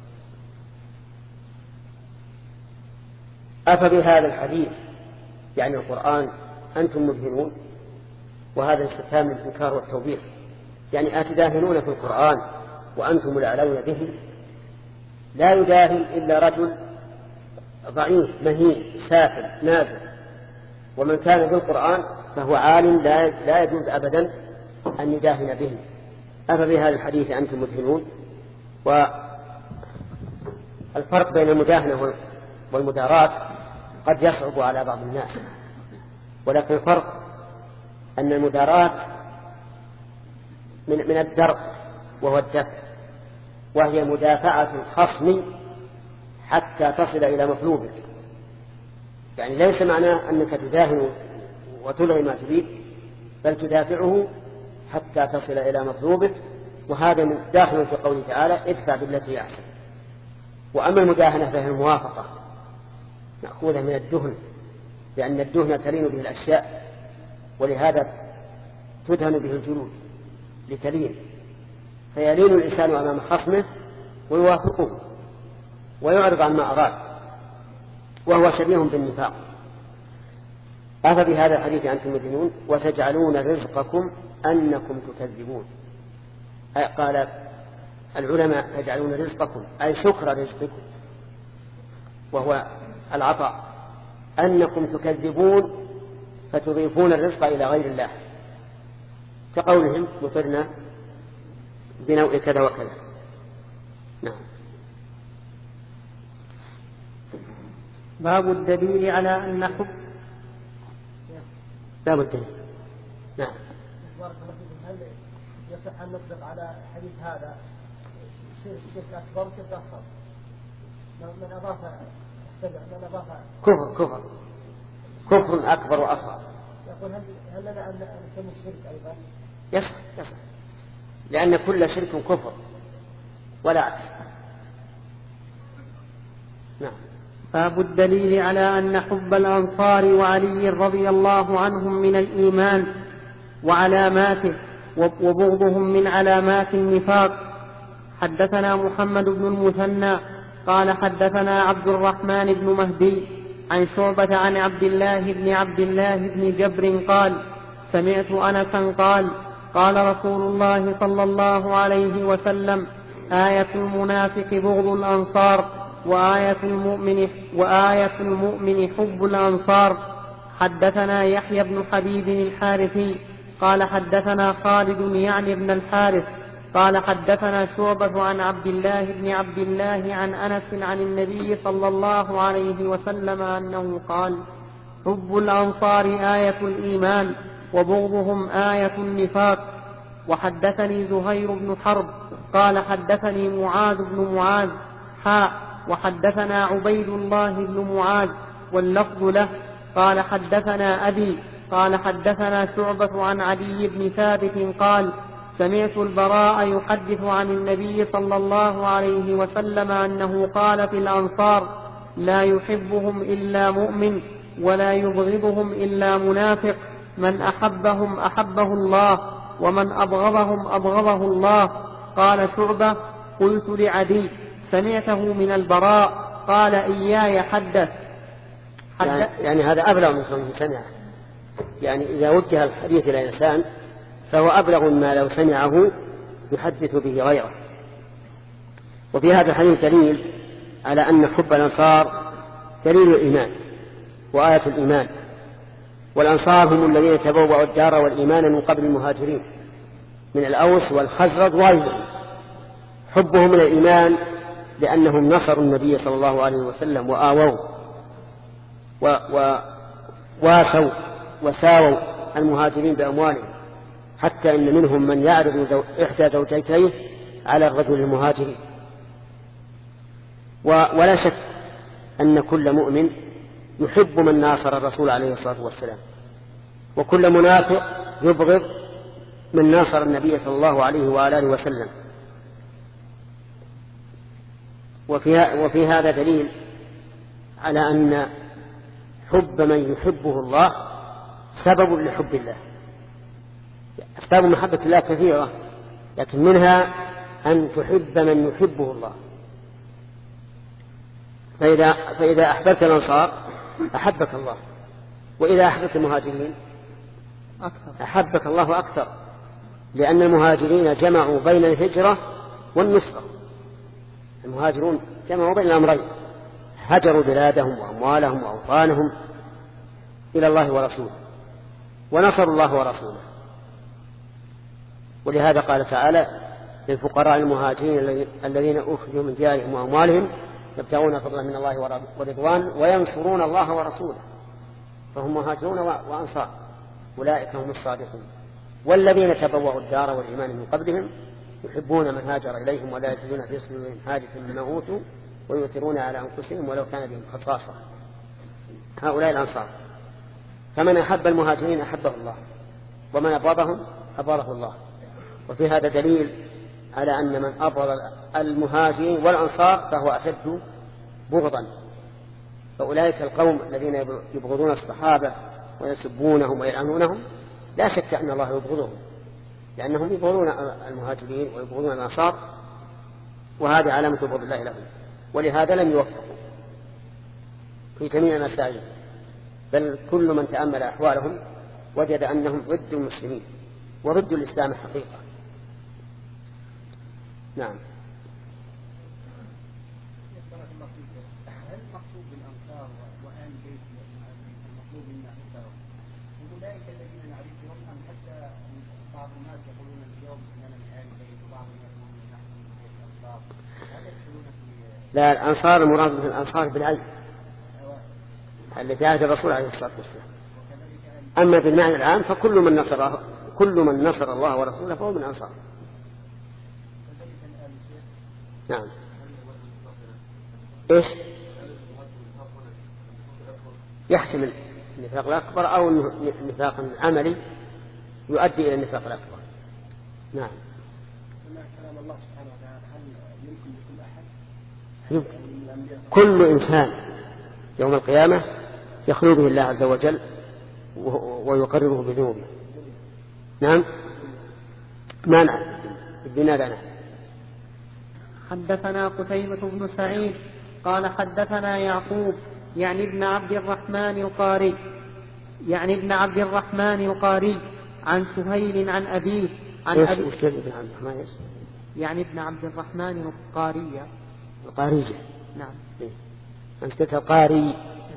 Speaker 1: أفبهذا الحديث يعني القرآن أنتم مدهنون؟ وهذا استفهام الإنكار والتوبيخ، يعني أتداهنون في القرآن وأنتم الأعلون به؟ لا يداهن إلا رجل ضعيف مهين سافل نازل، ومن كان بالقرآن فهو عالم لا يجوز أبدا أن يداهن به. أفبهذا الحديث أنتم مدهنون؟ والفرق بين المداهنة والمداراة قد يصعب على بعض الناس، ولكن الفرق أن المداراة من الدرء وهو الدفع، وهي مدافعة الخصم حتى تصل إلى مطلوبك. يعني ليس معناه أنك تداهن وتلغي ما تريد، بل تدافعه حتى تصل إلى مطلوبك، وهذا داخل في قوله تعالى ادفع بالتي هي أحسن. وأما المداهنة فهي الموافقة مأخوذة من الدهن، لأن الدهن تلين به الأشياء، ولهذا تدهن به الجلود لتلين، فيلين الإنسان أمام خصمه ويوافقه ويعرض عن ما أراد، وهو شبيه بالنفاق. أفبهذا الحديث أنتم مدهنون وتجعلون رزقكم أنكم تكذبون. قال العلماء تجعلون رزقكم أي شكر رزقكم وهو العطاء، أنكم تكذبون فتضيفون الرزق إلى غير الله، كقولهم مطرنا بنوع كذا وكذا. نعم.
Speaker 3: باب الدليل على أن حب
Speaker 1: باب الدليل. نعم.
Speaker 2: هل يصح أن نطلق على حديث هذا شرك أكبر وشرك أصغر؟ من أضاف
Speaker 1: كفر أكبر وأصغر.
Speaker 2: يقول هل لنا أن نسمي الشرك أيضا؟
Speaker 1: يصح، لأن كل شرك كفر ولا عكس. نعم.
Speaker 3: باب الدليل على أن حب الأنصار وعلي رضي الله عنهم من الإيمان وعلاماته، وبغضهم من علامات النفاق. حدثنا محمد بن المثنى قال حدثنا عبد الرحمن بن مهدي عن شعبة عن عبد الله بن جبر قال سمعت أنسا قال قال رسول الله صلى الله عليه وسلم آية المنافق بغض الأنصار وآية المؤمن حب الأنصار. حدثنا يحيى بن حبيب الحارثي قال حدثنا خالد يعني بن الحارث قال حدثنا شعبة عن عبد الله عن أنس عن النبي صلى الله عليه وسلم أنه قال حب الأنصار آية الإيمان وبغضهم آية النفاق. وحدثني زهير بن حرب قال حدثني معاذ بن معاذ وحدثنا عبيد الله بن معاذ واللفظ له قال حدثنا أبي قال حدثنا شعبة عن علي بن ثابت قال سمعت البراء يحدث عن النبي صلى الله عليه وسلم أنه قال في الأنصار لا يحبهم إلا مؤمن ولا يبغضهم إلا منافق، من أحبهم أحبه الله ومن أبغضهم أبغضه الله. قال شعبة قلت لعدي سمعته من البراء قال إياي حدث.
Speaker 1: يعني هذا أبلغ من سمعه، يعني إذا وجه الحديث إلى إنسان فهو أبلغ ما لو سمعه يحدث به غيره. وفي هذا الحديث دليل على أن حب الأنصار دليل الإيمان وآية الإيمان، والأنصار هم الذين تبوأوا الدار والإيمان من قبل المهاجرين من الأوس والخزرج وغيرهم. حبهم من الإيمان لأنهم نصروا النبي صلى الله عليه وسلم وآووا وواسوا وساووا المهاجرين بأموالهم، حتى إن منهم من يعرض إحدى زوجتيه على الرجل المهاجر. ولا شك أن كل مؤمن يحب من ناصر الرسول عليه الصلاة والسلام، وكل منافق يبغض من ناصر النبي صلى الله عليه وآله وسلم. وفي هذا دليل على أن حب من يحبه الله سبب لحب الله. أسباب محبة الله كثيرة، لكن منها أن تحب من يحبه الله. فإذا أحببت الأنصار أحبك الله، وإذا أحببت المهاجرين أحبك الله أكثر، لأن المهاجرين جمعوا بين الهجرة والنصرة. المهاجرون جمعوا بين الأمرين، هجروا بلادهم وأموالهم وأوطانهم إلى الله ورسوله، ونصروا الله ورسوله. ولهذا قال تعالى للفقراء المهاجرين الذين أخرجوا من ديارهم وأموالهم يبتغون فضلا من الله ورضوان وينصرون الله ورسوله، فهم مهاجرون وأنصار، أولئك هم الصادقون. والذين تبوأوا الدار والإيمان من قبلهم يحبون من هاجر إليهم ولا يجدون في صدورهم حاجة مما أوتوا ويؤثرون على أنفسهم ولو كان بهم خصاصة. هؤلاء الأنصار. فمن أحب المهاجرين أحبه الله، ومن أبغضهم أبغضه الله. وفي هذا دليل على أن من أبغض المهاجرين والأنصار فهو أشد بغضا. فأولئك القوم الذين يبغضون الصحابة ويسبونهم ويلعنونهم لا شك أن الله يبغضهم، لأنهم يبغضون المهاجرين ويبغضون الأنصار، وهذه علامة بغض الله لهم. ولهذا لم يوفقوا في جميع المساجد، بل كل من تأمل أحوالهم وجد أنهم ضد المسلمين وضد الإسلام حقيقة. نعم.
Speaker 5: هل المقصود بالأنصار وآل بيت المطلوب منا أنصار أولئك الذين نعرفهم أم حتى بعض الناس يقولون اليوم أننا من آل بيت وبعض الناس يقولون نحن من بيت الأنصار؟ هل يدخلون في
Speaker 1: لا، الأنصار المراد من الأنصار بالعين التي عهد الرسول عليه الصلاة والسلام. أما بالمعنى العام فكل من نصر الله ورسوله فهو من أنصار. نعم. إيش؟ يحتمل النفاق الأكبر أو النفاق العملي يؤدي إلى النفاق الأكبر. نعم.
Speaker 5: سمع كلام الله سبحانه وتعالى، هل يمكن لكل أحد؟
Speaker 1: يمكن. كل إنسان يوم القيامة يخلو به الله عز وجل ويقرره بذنوبه. نعم. مانع البناء لنا.
Speaker 3: حدثنا قتيبة بن سعيد قال حدثنا يعقوب يعني ابن عبد الرحمن القاري عن سهيل عن أبيه عن أبي يعني ابن عبد الرحمن القارية. نعم.
Speaker 1: أنت القاري.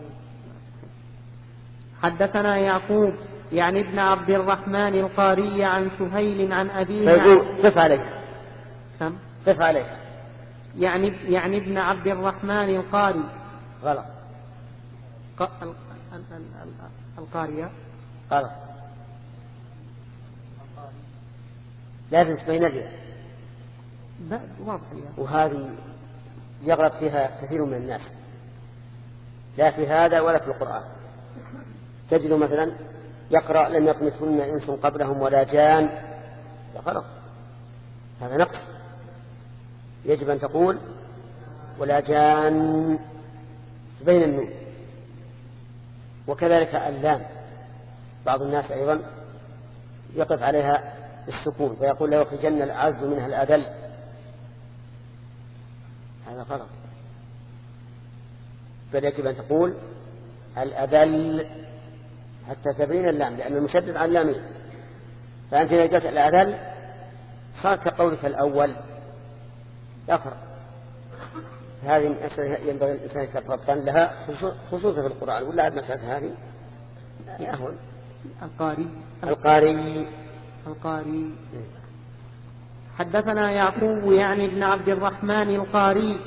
Speaker 3: حدثنا يعقوب يعني ابن عبد الرحمن القاري عن سهيل عن أبيه
Speaker 1: قف عليه. قف عليه.
Speaker 3: يعني ابن عبد الرحمن القاري.
Speaker 1: غلط.
Speaker 3: القارية
Speaker 1: غلط. لازم تبين لي.
Speaker 3: واضح.
Speaker 1: وهذه يغلط فيها كثير من الناس، لا في هذا ولا في القرآن. تجد مثلا يقرأ لم يطمثهن إنس قبلهم ولا جان، غلط، هذا نقص. يجب أن تقول ولا جان بين النون. وكذلك اللام بعض الناس أيضا يقف عليها السكون فيقول لا يخرجن الأعز منها الأذل، هذا غلط. بل يجب أن تقول الأذل حتى تبين اللام، لأن المشدد على اللامين. فأنت إذا جاءت الأذل صار كقولك الأول، لا فرق. هذه مسألة ينبغي الإنسان يتفطن لها خصوصا في القرآن، ولا عاد مسألة هذه أهون.
Speaker 3: القاري. حدثنا يعقوب يعني ابن عبد الرحمن القاري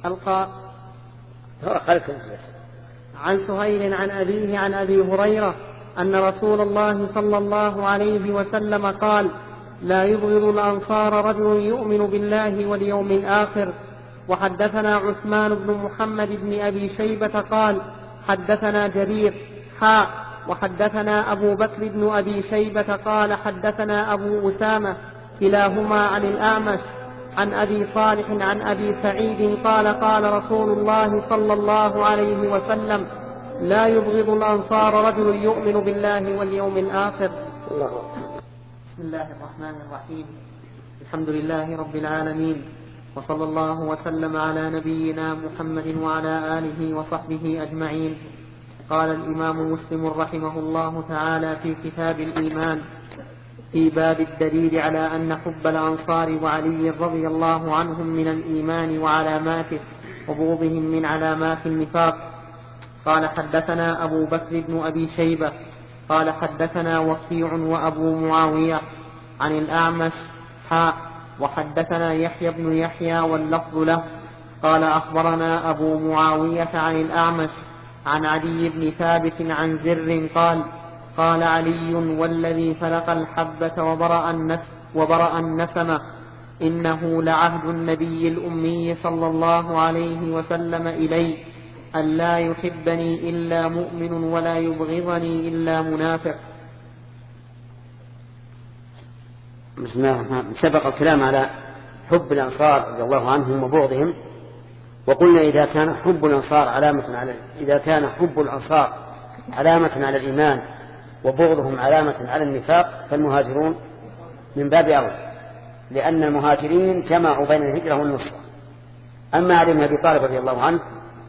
Speaker 3: عن سهيل عن أبيه عن أبي هريرة أن رسول الله صلى الله عليه وسلم قال: لا يبغض الأنصار رجل يؤمن بالله واليوم الآخر. وحدثنا عثمان بن محمد بن أبي شيبة قال: حدثنا جرير وحدثنا أبو بكر بن أبي شيبة قال: حدثنا أبو أسامة كلاهما عن الأعمش عن أبي صالح عن أبي سعيد قال: قال رسول الله صلى الله عليه وسلم: لا يبغض الأنصار رجل يؤمن بالله واليوم الآخر. بسم الله الرحمن الرحيم. الحمد لله رب العالمين، وصلى الله وسلم على نبينا محمد وعلى آله وصحبه أجمعين. قال الإمام مسلم رحمه الله تعالى في كتاب الإيمان في باب الدليل على أن حب الأنصار وعلي رضي الله عنهم من الإيمان وعلاماته وبغضهم من علامات النفاق. قال: حدثنا أبو بكر بن أبي شيبة قال: حدثنا وكيع وأبو معاوية عن الأعمش وحدثنا يحيى بن يحيى واللفظ له قال: أخبرنا أبو معاوية عن الأعمش عن علي بن ثابت عن زر قال: قال علي: والذي فلق الحبة وبرأ النسمة إنه لعهد النبي الأمي صلى الله عليه وسلم إلي أن لا يحبني إلا مؤمن ولا يبغضني إلا منافق.
Speaker 1: بسم الله الرحمن الرحيم. سبق الكلام على حب الأنصار رضي الله عنهم وبغضهم، وقلنا إذا كان حب الأنصار علامة على الإيمان وبغضهم علامة على النفاق فالمهاجرون من باب أولى، لأن المهاجرين جمعوا بين الهجرة والنصرة. أما علي بن أبي طالب رضي الله عنه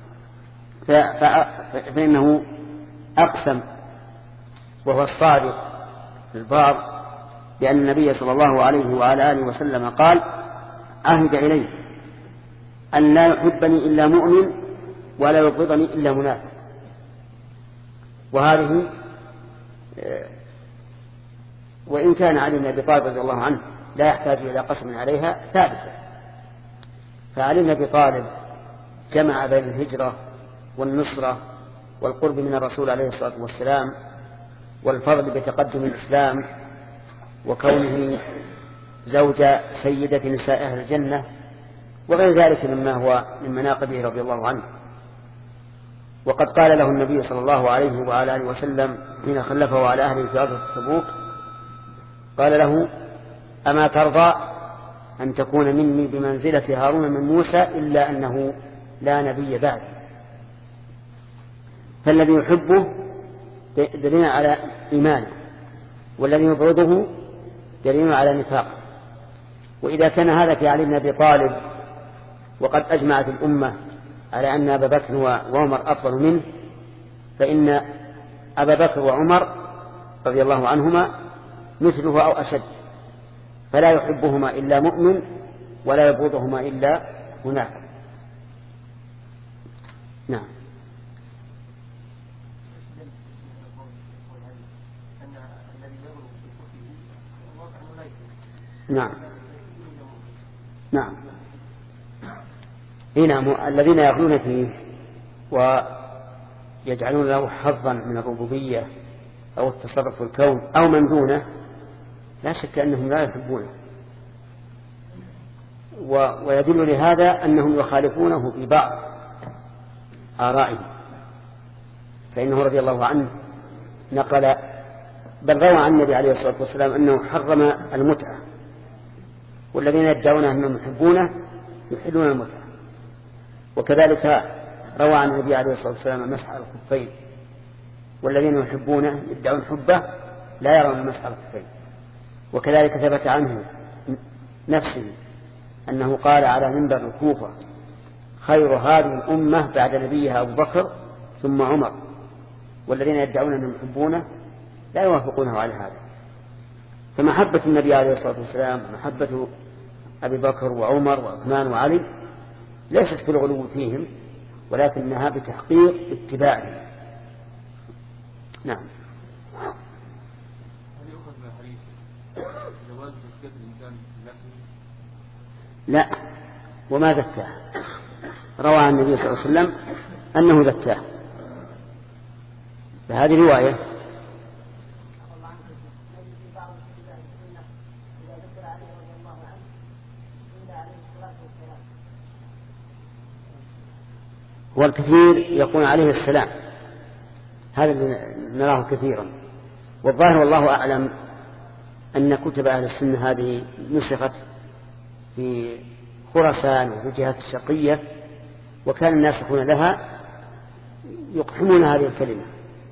Speaker 1: فإنه أقسم وهو الصادق البار بأن النبي صلى الله عليه وعلى آله وسلم قال: عهد إلي أن لا يحبني إلا مؤمن ولا يبغضني إلا منافق. وهذه وإن كان علي بن أبي طالب رضي الله عنه لا يحتاج إلى قسم عليها ثابتة، فعلي بن أبي طالب جمع بين الهجرة والنصرة والقرب من الرسول عليه الصلاة والسلام والفضل بتقدم الإسلام وكونه زوج سيدة نساء أهل الجنة وغير ذلك مما هو من مناقبه رضي الله عنه. وقد قال له النبي صلى الله عليه وعلى آله وسلم حين خلفه على أهله في غزوة تبوك، قال له: أما ترضى أن تكون مني بمنزلة هارون من موسى إلا أنه لا نبي بعد. فالذي يحبه دليل على إيمانه، والذي يبغضه دليل على نفاقه. وإذا كان هذا في علي بن أبي طالب وقد أجمعت الأمة على أن أبا بكر وعمر أفضل منه، فإن أبا بكر وعمر رضي الله عنهما مثله أو أشد، فلا يحبهما إلا مؤمن ولا يبغضهما إلا منافق. نعم. نعم نعم هنا الذين يغلون فيه ويجعلون له حظا من الربوبية أو التصرف في الكون أو من دونه لا شك أنهم لا يحبونه، ويدل لهذا أنهم يخالفونه في بعض آرائه. فإنه رضي الله عنه نقل بل روى عن النبي عليه الصلاة والسلام أنه حرم المتعة، والذين يدعون أنهم يحبونه يحلون المتعة. وكذلك روى عن النبي عليه الصلاة والسلام المسح على الخفين، والذين يحبونه يدعون حبه لا يرون المسح على الخفين. وكذلك ثبت عنه نفسه أنه قال على منبر الكوفة: خير هذه الأمة بعد نبيها أبو بكر ثم عمر، والذين يدعون أنهم يحبونه لا يوافقونه على هذا. فمحبة النبي عليه الصلاة والسلام محبة أبي بكر وعمر وعثمان وعلي ليست في الغلو فيهم، ولكنها بتحقيق اتباعهم. نعم. لا، وما زكاه، روى عن النبي صلى الله عليه وسلم أنه زكاه، فهذه رواية. والكثير يقول عليه السلام، هذا نراه كثيرا. والظاهر والله أعلم أن كتب أهل السنة هذه نسخت في خراسان وفي الجهات الشرقية، وكان الناسخون لها يقحمون هذه الكلمة،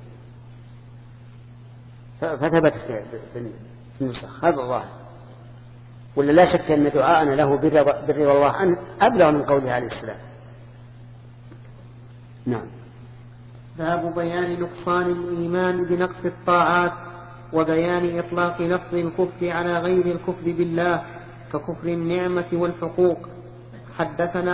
Speaker 1: فثبت في النسخ. هذا الظاهر، ولا لا شك أن دعاءنا له بالرضا الله عنه أبلغ من قوله عليه السلام. نعم.
Speaker 3: باب بيان نقصان الإيمان بنقص الطاعات، وبيان إطلاق لفظ الكفر على غير الكفر بالله ككفر النعمة والحقوق. حدثنا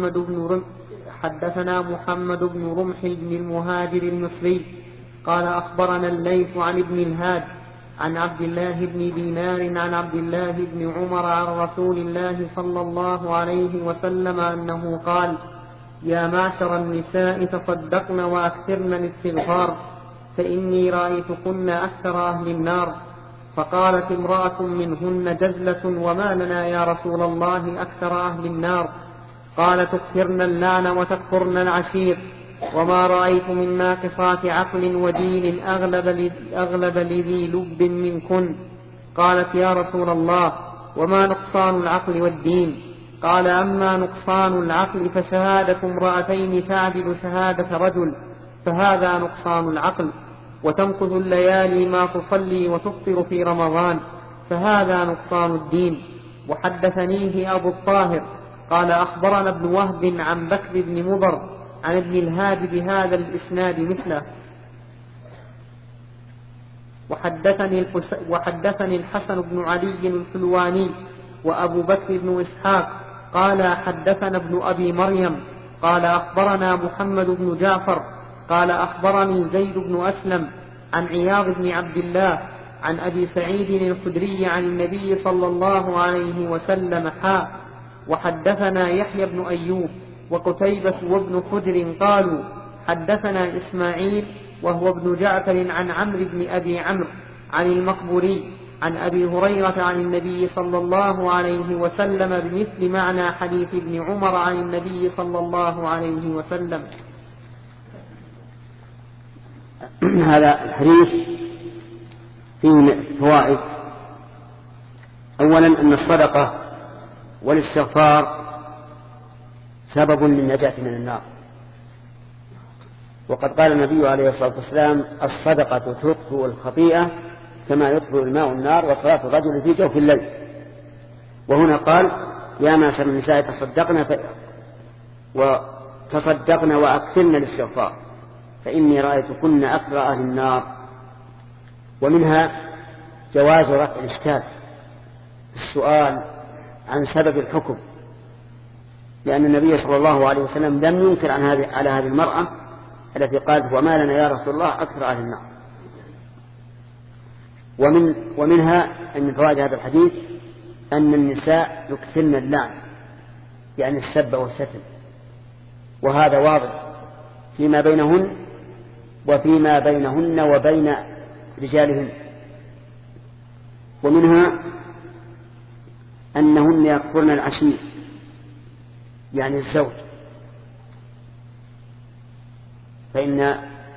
Speaker 3: محمد بن رمح بن المهاجر المصري قال أخبرنا الليث عن ابن الهاد عن عبد الله بن دينار عن عبد الله بن عمر عن رسول الله صلى الله عليه وسلم أنه قال: يا معشر النساء تصدقن وأكثرن الاستغفار فإني رأيتكن أكثر أهل النار. فقالت امرأة منهن جزلة: وما لنا يا رسول الله أكثر أهل النار؟ قال: تكثرن اللعن وتكفرن العشير. وما رأيت من ناقصات عقل ودين أغلب لذي لب منكن. قالت يا رسول الله وما نقصان العقل والدين؟ قال أما نقصان العقل فشهادة امرأتين تعدل شهادة رجل، فهذا نقصان العقل، وتمكث الليالي ما تصلي وتفطر في رمضان، فهذا نقصان الدين. وحدثنيه أبو الطاهر قال أخبرنا ابن وهب عن بكر بن مضر عن ابن الهادي بهذا الإسناد مثله. وحدثني الحسن بن علي الحلواني وأبو بكر بن إسحاق قال حدثنا ابن أبي مريم قال أخبرنا محمد بن جعفر قال أخبرني زيد بن أسلم عن عياض بن عبد الله عن أبي سعيد الخدري عن النبي صلى الله عليه وسلم حاء. وحدثنا يحيى بن أيوب وقتيبة وابن حجر قالوا حدثنا إسماعيل وهو ابن جعفر عن عمرو بن أبي عمرو عن المقبوري عن أبي هريرة عن النبي صلى الله عليه وسلم بمثل معنى حديث ابن عمر عن النبي صلى الله عليه وسلم.
Speaker 1: هذا الحديث فيه فوائد. أولا أن الصدقة والاستغفار سبب للنجاة من النار، وقد قال النبي عليه الصلاة والسلام الصدقة تطفئ الخطيئة كما يطفئ الماء النار وصلاة الرجل في جوف الليل. وهنا قال يا معشر النساء تصدقن وأكثرن الاستغفار فإني رأيتكن أكثر أهل النار. ومنها جواز رفع الإشكال السؤال عن سبب الحكم، لأن النبي صلى الله عليه وسلم لم ينكر على هذه المرأة التي قالت وما لنا يا رسول الله أكثر أهل النار. ومنها أن من فوائد هذا الحديث أن النساء يكثرن اللعن يعني السب والشتم، وهذا واضح فيما بينهن وفيما بينهن وبين رجالهن. ومنها أنهن يكفرن العشير يعني الزوج، فإن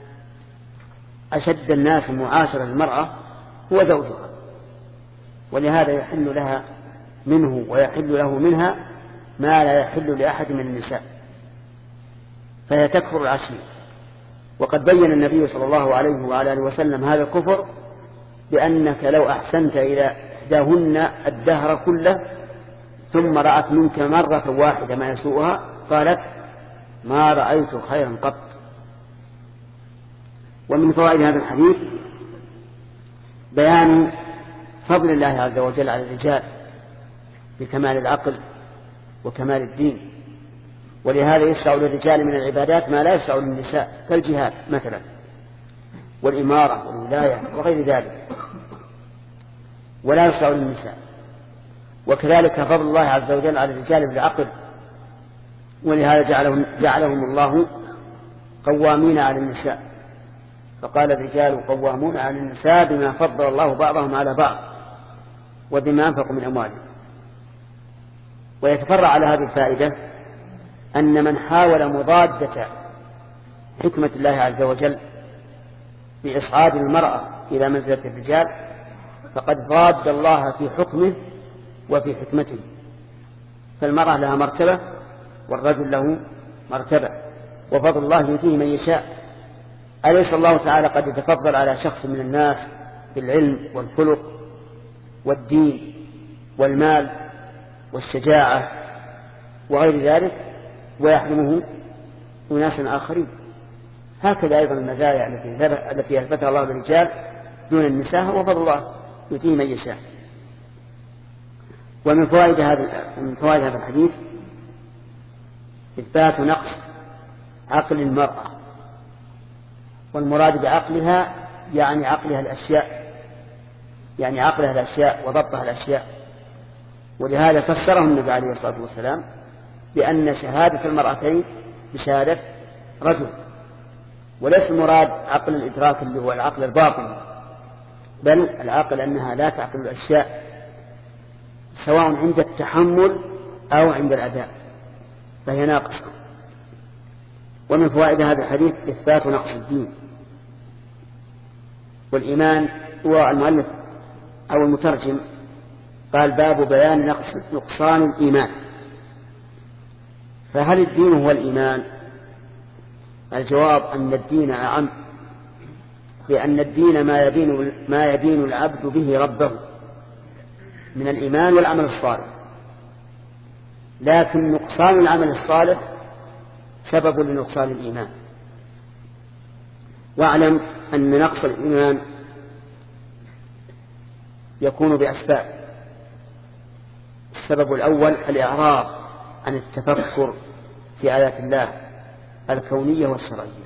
Speaker 1: أشد الناس معاشرة المرأة هو زوجها، ولهذا يحل لها منه ويحل له منها ما لا يحل لأحد من النساء، فهي تكفر العشير. وقد بين النبي صلى الله عليه وعلى آله وسلم هذا الكفر بأنك لو أحسنت إلى إحداهن الدهر كله ثم رأت منك مرة واحدة ما يسوءها قالت ما رأيت خيرا قط. ومن فوائد هذا الحديث بيان فضل الله عز وجل على الرجال بكمال العقل وكمال الدين، ولهذا يشرع للرجال من العبادات ما لا يشرع للنساء كالجهاد مثلا والإمارة والولاية وغير ذلك، ولا يشرع للنساء. وكذلك فضل الله عز وجل على الرجال بالعقل، ولهذا جعلهم الله قوامين على النساء، فقال الرجال قوامون على النساء بما فضل الله بعضهم على بعض وبما أنفقوا من أموالهم. ويتفرع على هذه الفائدة أن من حاول مضادة حكمة الله عز وجل بإصعاد المرأة إلى منزلة الرجال فقد ضاد الله في حكمه وفي حكمته، فالمرأة لها مرتبة والرجل له مرتبة، وفضل الله يؤتيه من يشاء. أليس الله تعالى قد يتفضل على شخص من الناس بالعلم والخلق والدين والمال والشجاعة وغير ذلك ويحرمه أناس آخرين؟ هكذا أيضا المزايا التي أثبتها الله للرجال دون النساء هو فضل الله يؤتيه من يشاء. ومن فوائد هذا الحديث إثبات نقص عقل المرأة، والمراد بعقلها يعني عقلها الأشياء وضبطها الأشياء. ولهذا فسره النبي عليه الصلاة والسلام بأن شهادة المرأتين بشهادة رجل، وليس المراد عقل الإدراك اللي هو العقل الباطن، بل العقل أنها لا تعقل الأشياء سواء عند التحمل أو عند الأداء، فهي ناقصة. ومن فوائد هذا الحديث إثبات نقص الدين والإيمان. والمؤلف أو المترجم قال باب بيان نقصان الإيمان. فهل الدين هو الإيمان؟ الجواب أن الدين أعم، لأن الدين ما يدين العبد به ربه من الإيمان والعمل الصالح، لكن نقصان العمل الصالح سبب لنقصان الإيمان. واعلم أن نقص الإيمان يكون بأسباب. السبب الأول الإعراض عن التفكر في آيات الله الكونية والشرعية،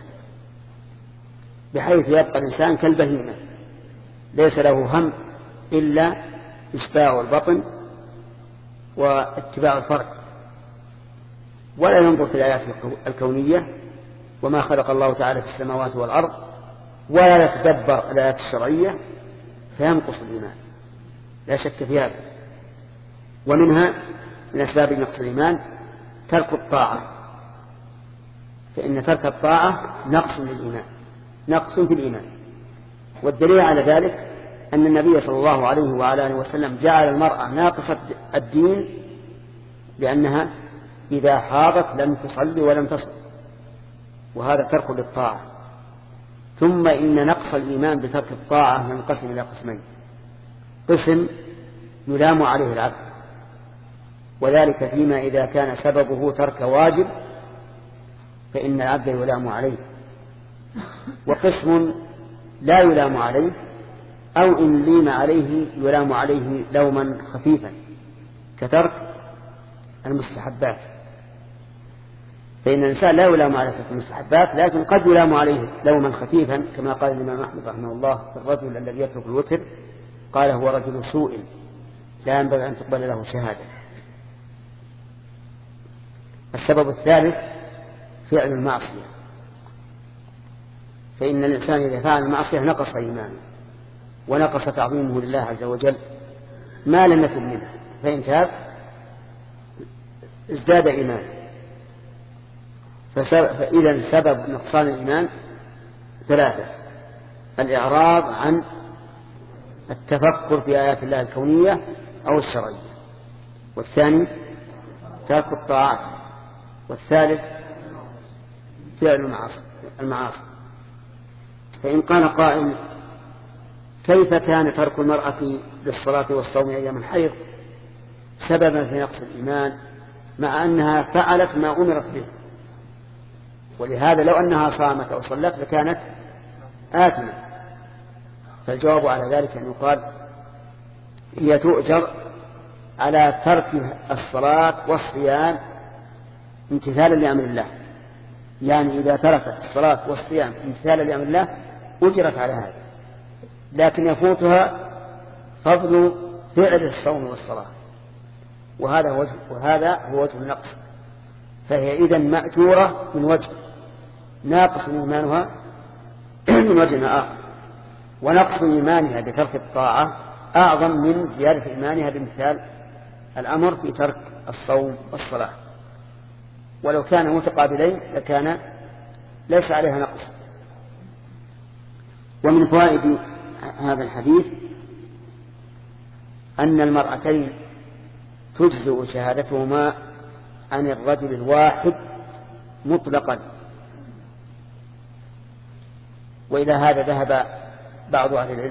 Speaker 1: بحيث يبقى الإنسان كالبهيمة ليس له هم إلا إشباع البطن واتباع الفرج، ولا ينظر في الآيات الكونية وما خلق الله تعالى في السماوات والأرض، ولا يتدبر الآيات الشرعية، فينقص الإيمان لا شك في هذا. ومنها من أسباب نقص الإيمان ترك الطاعة، فإن ترك الطاعة نقص للإيمان، نقص في الإيمان. والدليل على ذلك أن النبي صلى الله عليه وعلى آله وسلم جعل المرأة ناقصة الدين لأنها إذا حاضت لم تصلي ولم تصل، وهذا ترك للطاعة. ثم إن نقص الإيمان بترك الطاعة ينقسم إلى قسمين: قسم يلام عليه العبد، وذلك فيما إذا كان سببه ترك واجب فإن العبد يلام عليه، وقسم لا يلام عليه، أو إن ليم عليه يلام عليه لوما خفيفا كترك المستحبات. فإن الإنسان لا يلام على ترك المستحبات، لكن قد يلام عليه لوما خفيفا، كما قال الإمام أحمد رحمه الله في الرجل الذي يترك الوتر، قال هو رجل سوء لا ينبغي أن تقبل له شهادة. السبب الثالث فعل المعصية، فإن الإنسان إذا فعل المعصية نقص إيمانه ونقص تعظيمه لله عز وجل ما لم يكن منه، فإن تاب ازداد إيمانه. فإذا سبب نقصان الإيمان ثلاثة: الإعراض عن التفكر في آيات الله الكونية أو الشرعية، والثاني ترك الطاعات، والثالث فعل المعاصي. فإن قال قائل: كيف كان ترك المرأة للصلاة والصوم أيام الحيض سببا في نقص الإيمان مع أنها فعلت ما أمرت به؟ ولهذا لو أنها صامت أو صلت لكانت آثمة. فالجواب على ذلك أن يقال: هي تؤجر على ترك الصلاة والصيام امتثالا لأمر الله، يعني إذا تركت الصلاة والصيام امتثالا لأمر الله أجرت على هذا، لكن يفوتها فضل فعل الصوم والصلاة، وهذا هو وجه النقص. فهي إذن مأجورة من وجه، ناقص إيمانها من وجه آخر. ونقص إيمانها بترك الطاعة أعظم من زيادة إيمانها بامتثال الأمر في ترك الصوم والصلاة، ولو كان متقابلين لكان ليس عليها نقص. ومن فوائد هذا الحديث أن المرأتين تجزئ شهادتهما عن الرجل الواحد مطلقا، وإلى هذا ذهب بعض أهل العلم،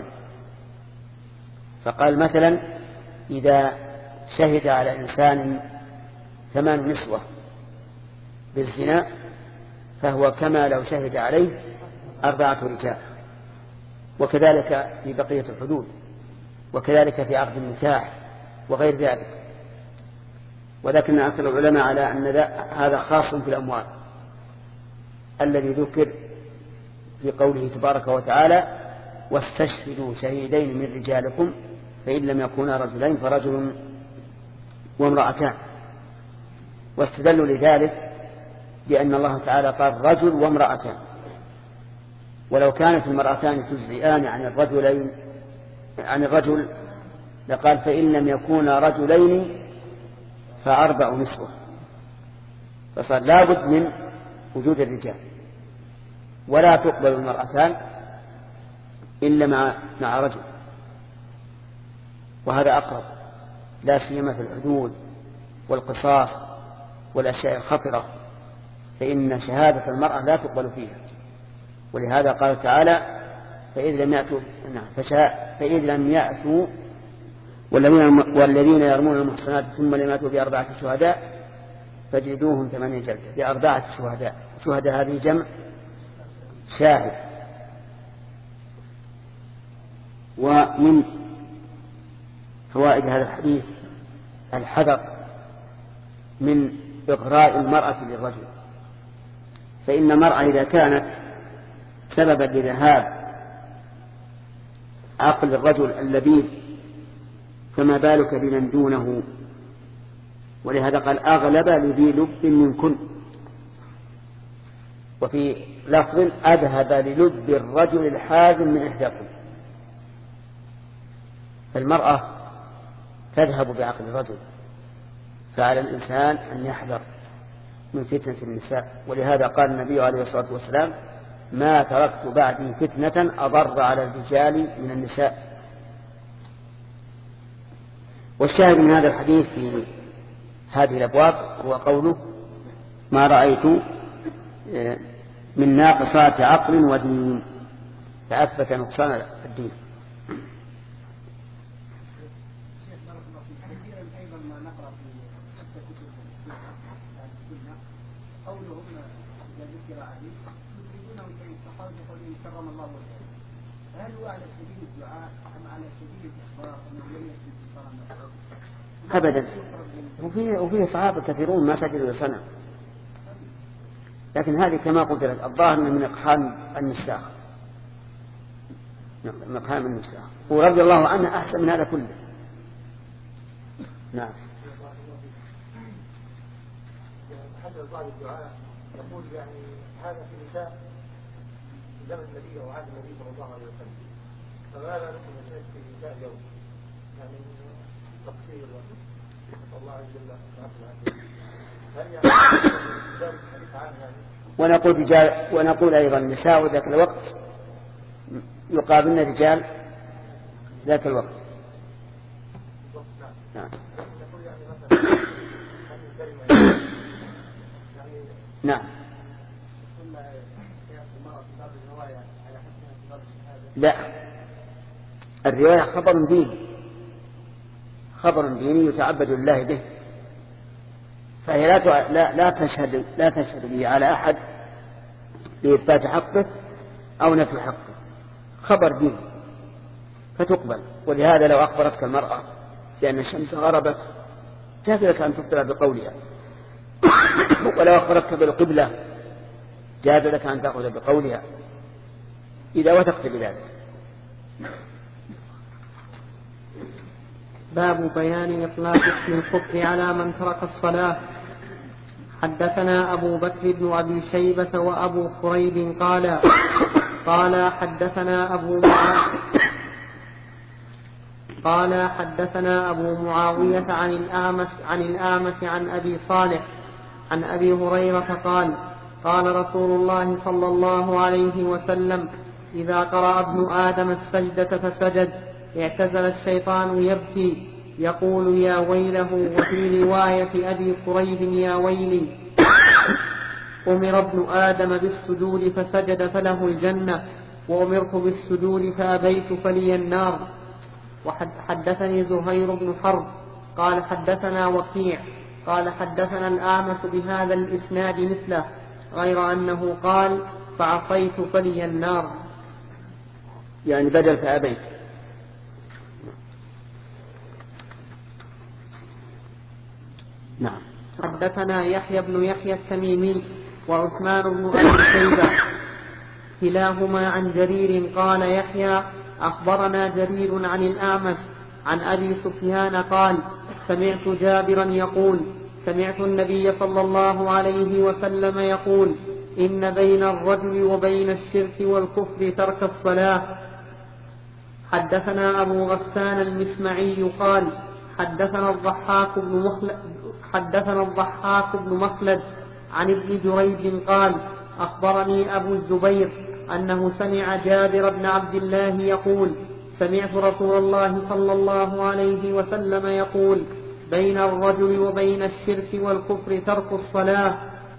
Speaker 1: فقال مثلا: إذا شهد على إنسان 8 نسوة بالزنا فهو كما لو شهد عليه 4 رجال، وكذلك في بقية الحدود، وكذلك في عقد النكاح وغير ذلك. ولكن أكثر العلماء على أن هذا خاص في الأموال الذي ذكر في قوله تبارك وتعالى: واستشهدوا شهيدين من رجالكم فإن لم يكونا رجلين فرجل وامرأتان. واستدلوا لذلك بأن الله تعالى قال رجل وامرأتان، ولو كانت المرأتان تجزئان عن الرجل لقال: فإن لم يكونا رجلين ف4 نسوة. فصار لابد من وجود الرجال، ولا تقبل المرأتان إلا مع رجل، وهذا أقرب لا سيما في الحدود والقصاص والأشياء الخطرة، فإن شهادة المرأة لا تقبل فيها. ولهذا قال تعالى فإذ لم يأتوا والذين يرمون المحصنات ثم لم يأتوا ب4 شهداء فاجلدوهم 8 جلدة. ب4 شهداء. شهداء هذه جمع شاهد. ومن فوائد هذا الحديث الحذر من إغراء المرأة للرجل، فإن المرأة إذا كانت سببا لذهاب عقل الرجل اللبيب فما بالك بمن دونه. ولهذا قال أغلب لذي لب منكن، وفي لفظ أذهب للب الرجل الحازم من إحداكم. فالمرأة تذهب بعقل الرجل، فعلى الإنسان أن يحذر من فتنة النساء. ولهذا قال النبي عليه الصلاة والسلام ما تركت بعدي فتنة أضر على الرجال من النساء. والشاهد من هذا الحديث في هذه الأبواب هو قوله ما رأيت من ناقصات عقل ودين، فأثبت نقصان الدين.
Speaker 5: هل هو على سبيل الدعاء أم على سبيل الإخبار أنه لم يسجد
Speaker 1: أبدا. وفيه صحابة كثيرون ما سجدوا لصنم، لكن هذه كما قلت لك الظاهر من إقحام النساء، مقام النساء، ورضي الله عنه أحسن من هذا كله. نعم.
Speaker 4: حدث بعض الدعاء يقول يعني هذا في نساء زمن النبي او عهد النبي صلى الله عليه وسلم، فماذا نحن نشاهد في نساء اليوم؟ يعني تقصير نسال الله عز وجل هل يعني ذلك الحديث عنها؟
Speaker 1: ونقول ايضا النساء ذاك الوقت يقابلن الرجال ذاك الوقت. نعم. نعم. لا، الرواية خبر ديني، خبر ديني يتعبد الله به، فهي لا تشهد به على أحد لإثبات حقه أو نفي حقه، خبر ديني فتقبل. ولهذا لو أخبرتك المرأة بأن الشمس غربت جاز لك أن تخبر بقولها، ولو أخبرتك بالقبلة جاز لك أن تأخذ بقولها إذا وثقت بذلك.
Speaker 3: باب بيان إطلاق اسم الكفر على من ترك الصلاة. حدثنا أبو بكر بن أبي شيبة وأبو كريب قال حدثنا أبو معاوية عن الأعمش عن أبي صالح عن أبي هريرة قال رسول الله صلى الله عليه وسلم إذا قرأ ابن آدم السجدة فسجد اعتزل الشيطان يبكي يقول يا ويله. وفي رواية أبي كريب يا ويلي. أمر ابن آدم بالسجود فسجد فله الجنة، وأمرت بالسجود فأبيت فلي النار. وحدثني زهير بن حرب قال حدثنا وكيع قال حدثنا الأعمش بهذا الإسناد مثله، غير أنه قال فعصيت فلي النار،
Speaker 1: يعني بدل فأبيت. نعم.
Speaker 3: حدثنا يحيى بن يحيى التميمي وعثمان بن أبي شيبة كلاهما عن جرير قال يحيى أخبرنا جرير عن الأعمش عن أبي سفيان قال سمعت جابرا يقول سمعت النبي صلى الله عليه وسلم يقول إن بين الرجل وبين الشرك والكفر ترك الصلاة. حدثنا أبو غسان المسمعي قال حدثنا الضحاك بن مخلد عن ابن جريج قال أخبرني أبو الزبير أنه سمع جابر بن عبد الله يقول سمعت رسول الله صلى الله عليه وسلم يقول بين الرجل وبين الشرك والكفر ترك الصلاة.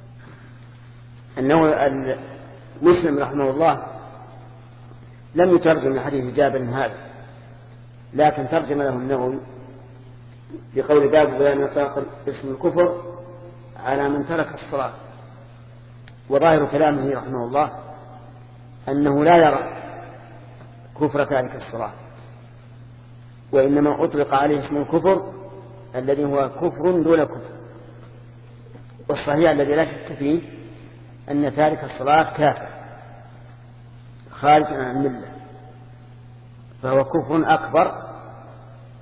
Speaker 1: أنه مسلم رحمه الله لم يترجم لحديث جابر هذا، لكن ترجم له النووي بقول باب بيان إطلاق اسم الكفر على من ترك الصلاة. وظاهر كلامه رحمه الله أنه لا يرى كفر تارك الصلاة، وإنما أطلق عليه اسم الكفر الذي هو كفر دون كفر. والصحيح الذي لا شك فيه أن تارك الصلاة كافر خارج عن الملة، فهو كفر أكبر.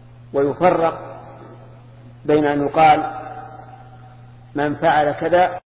Speaker 1: ويفرق بين أن يقال من فعل كذا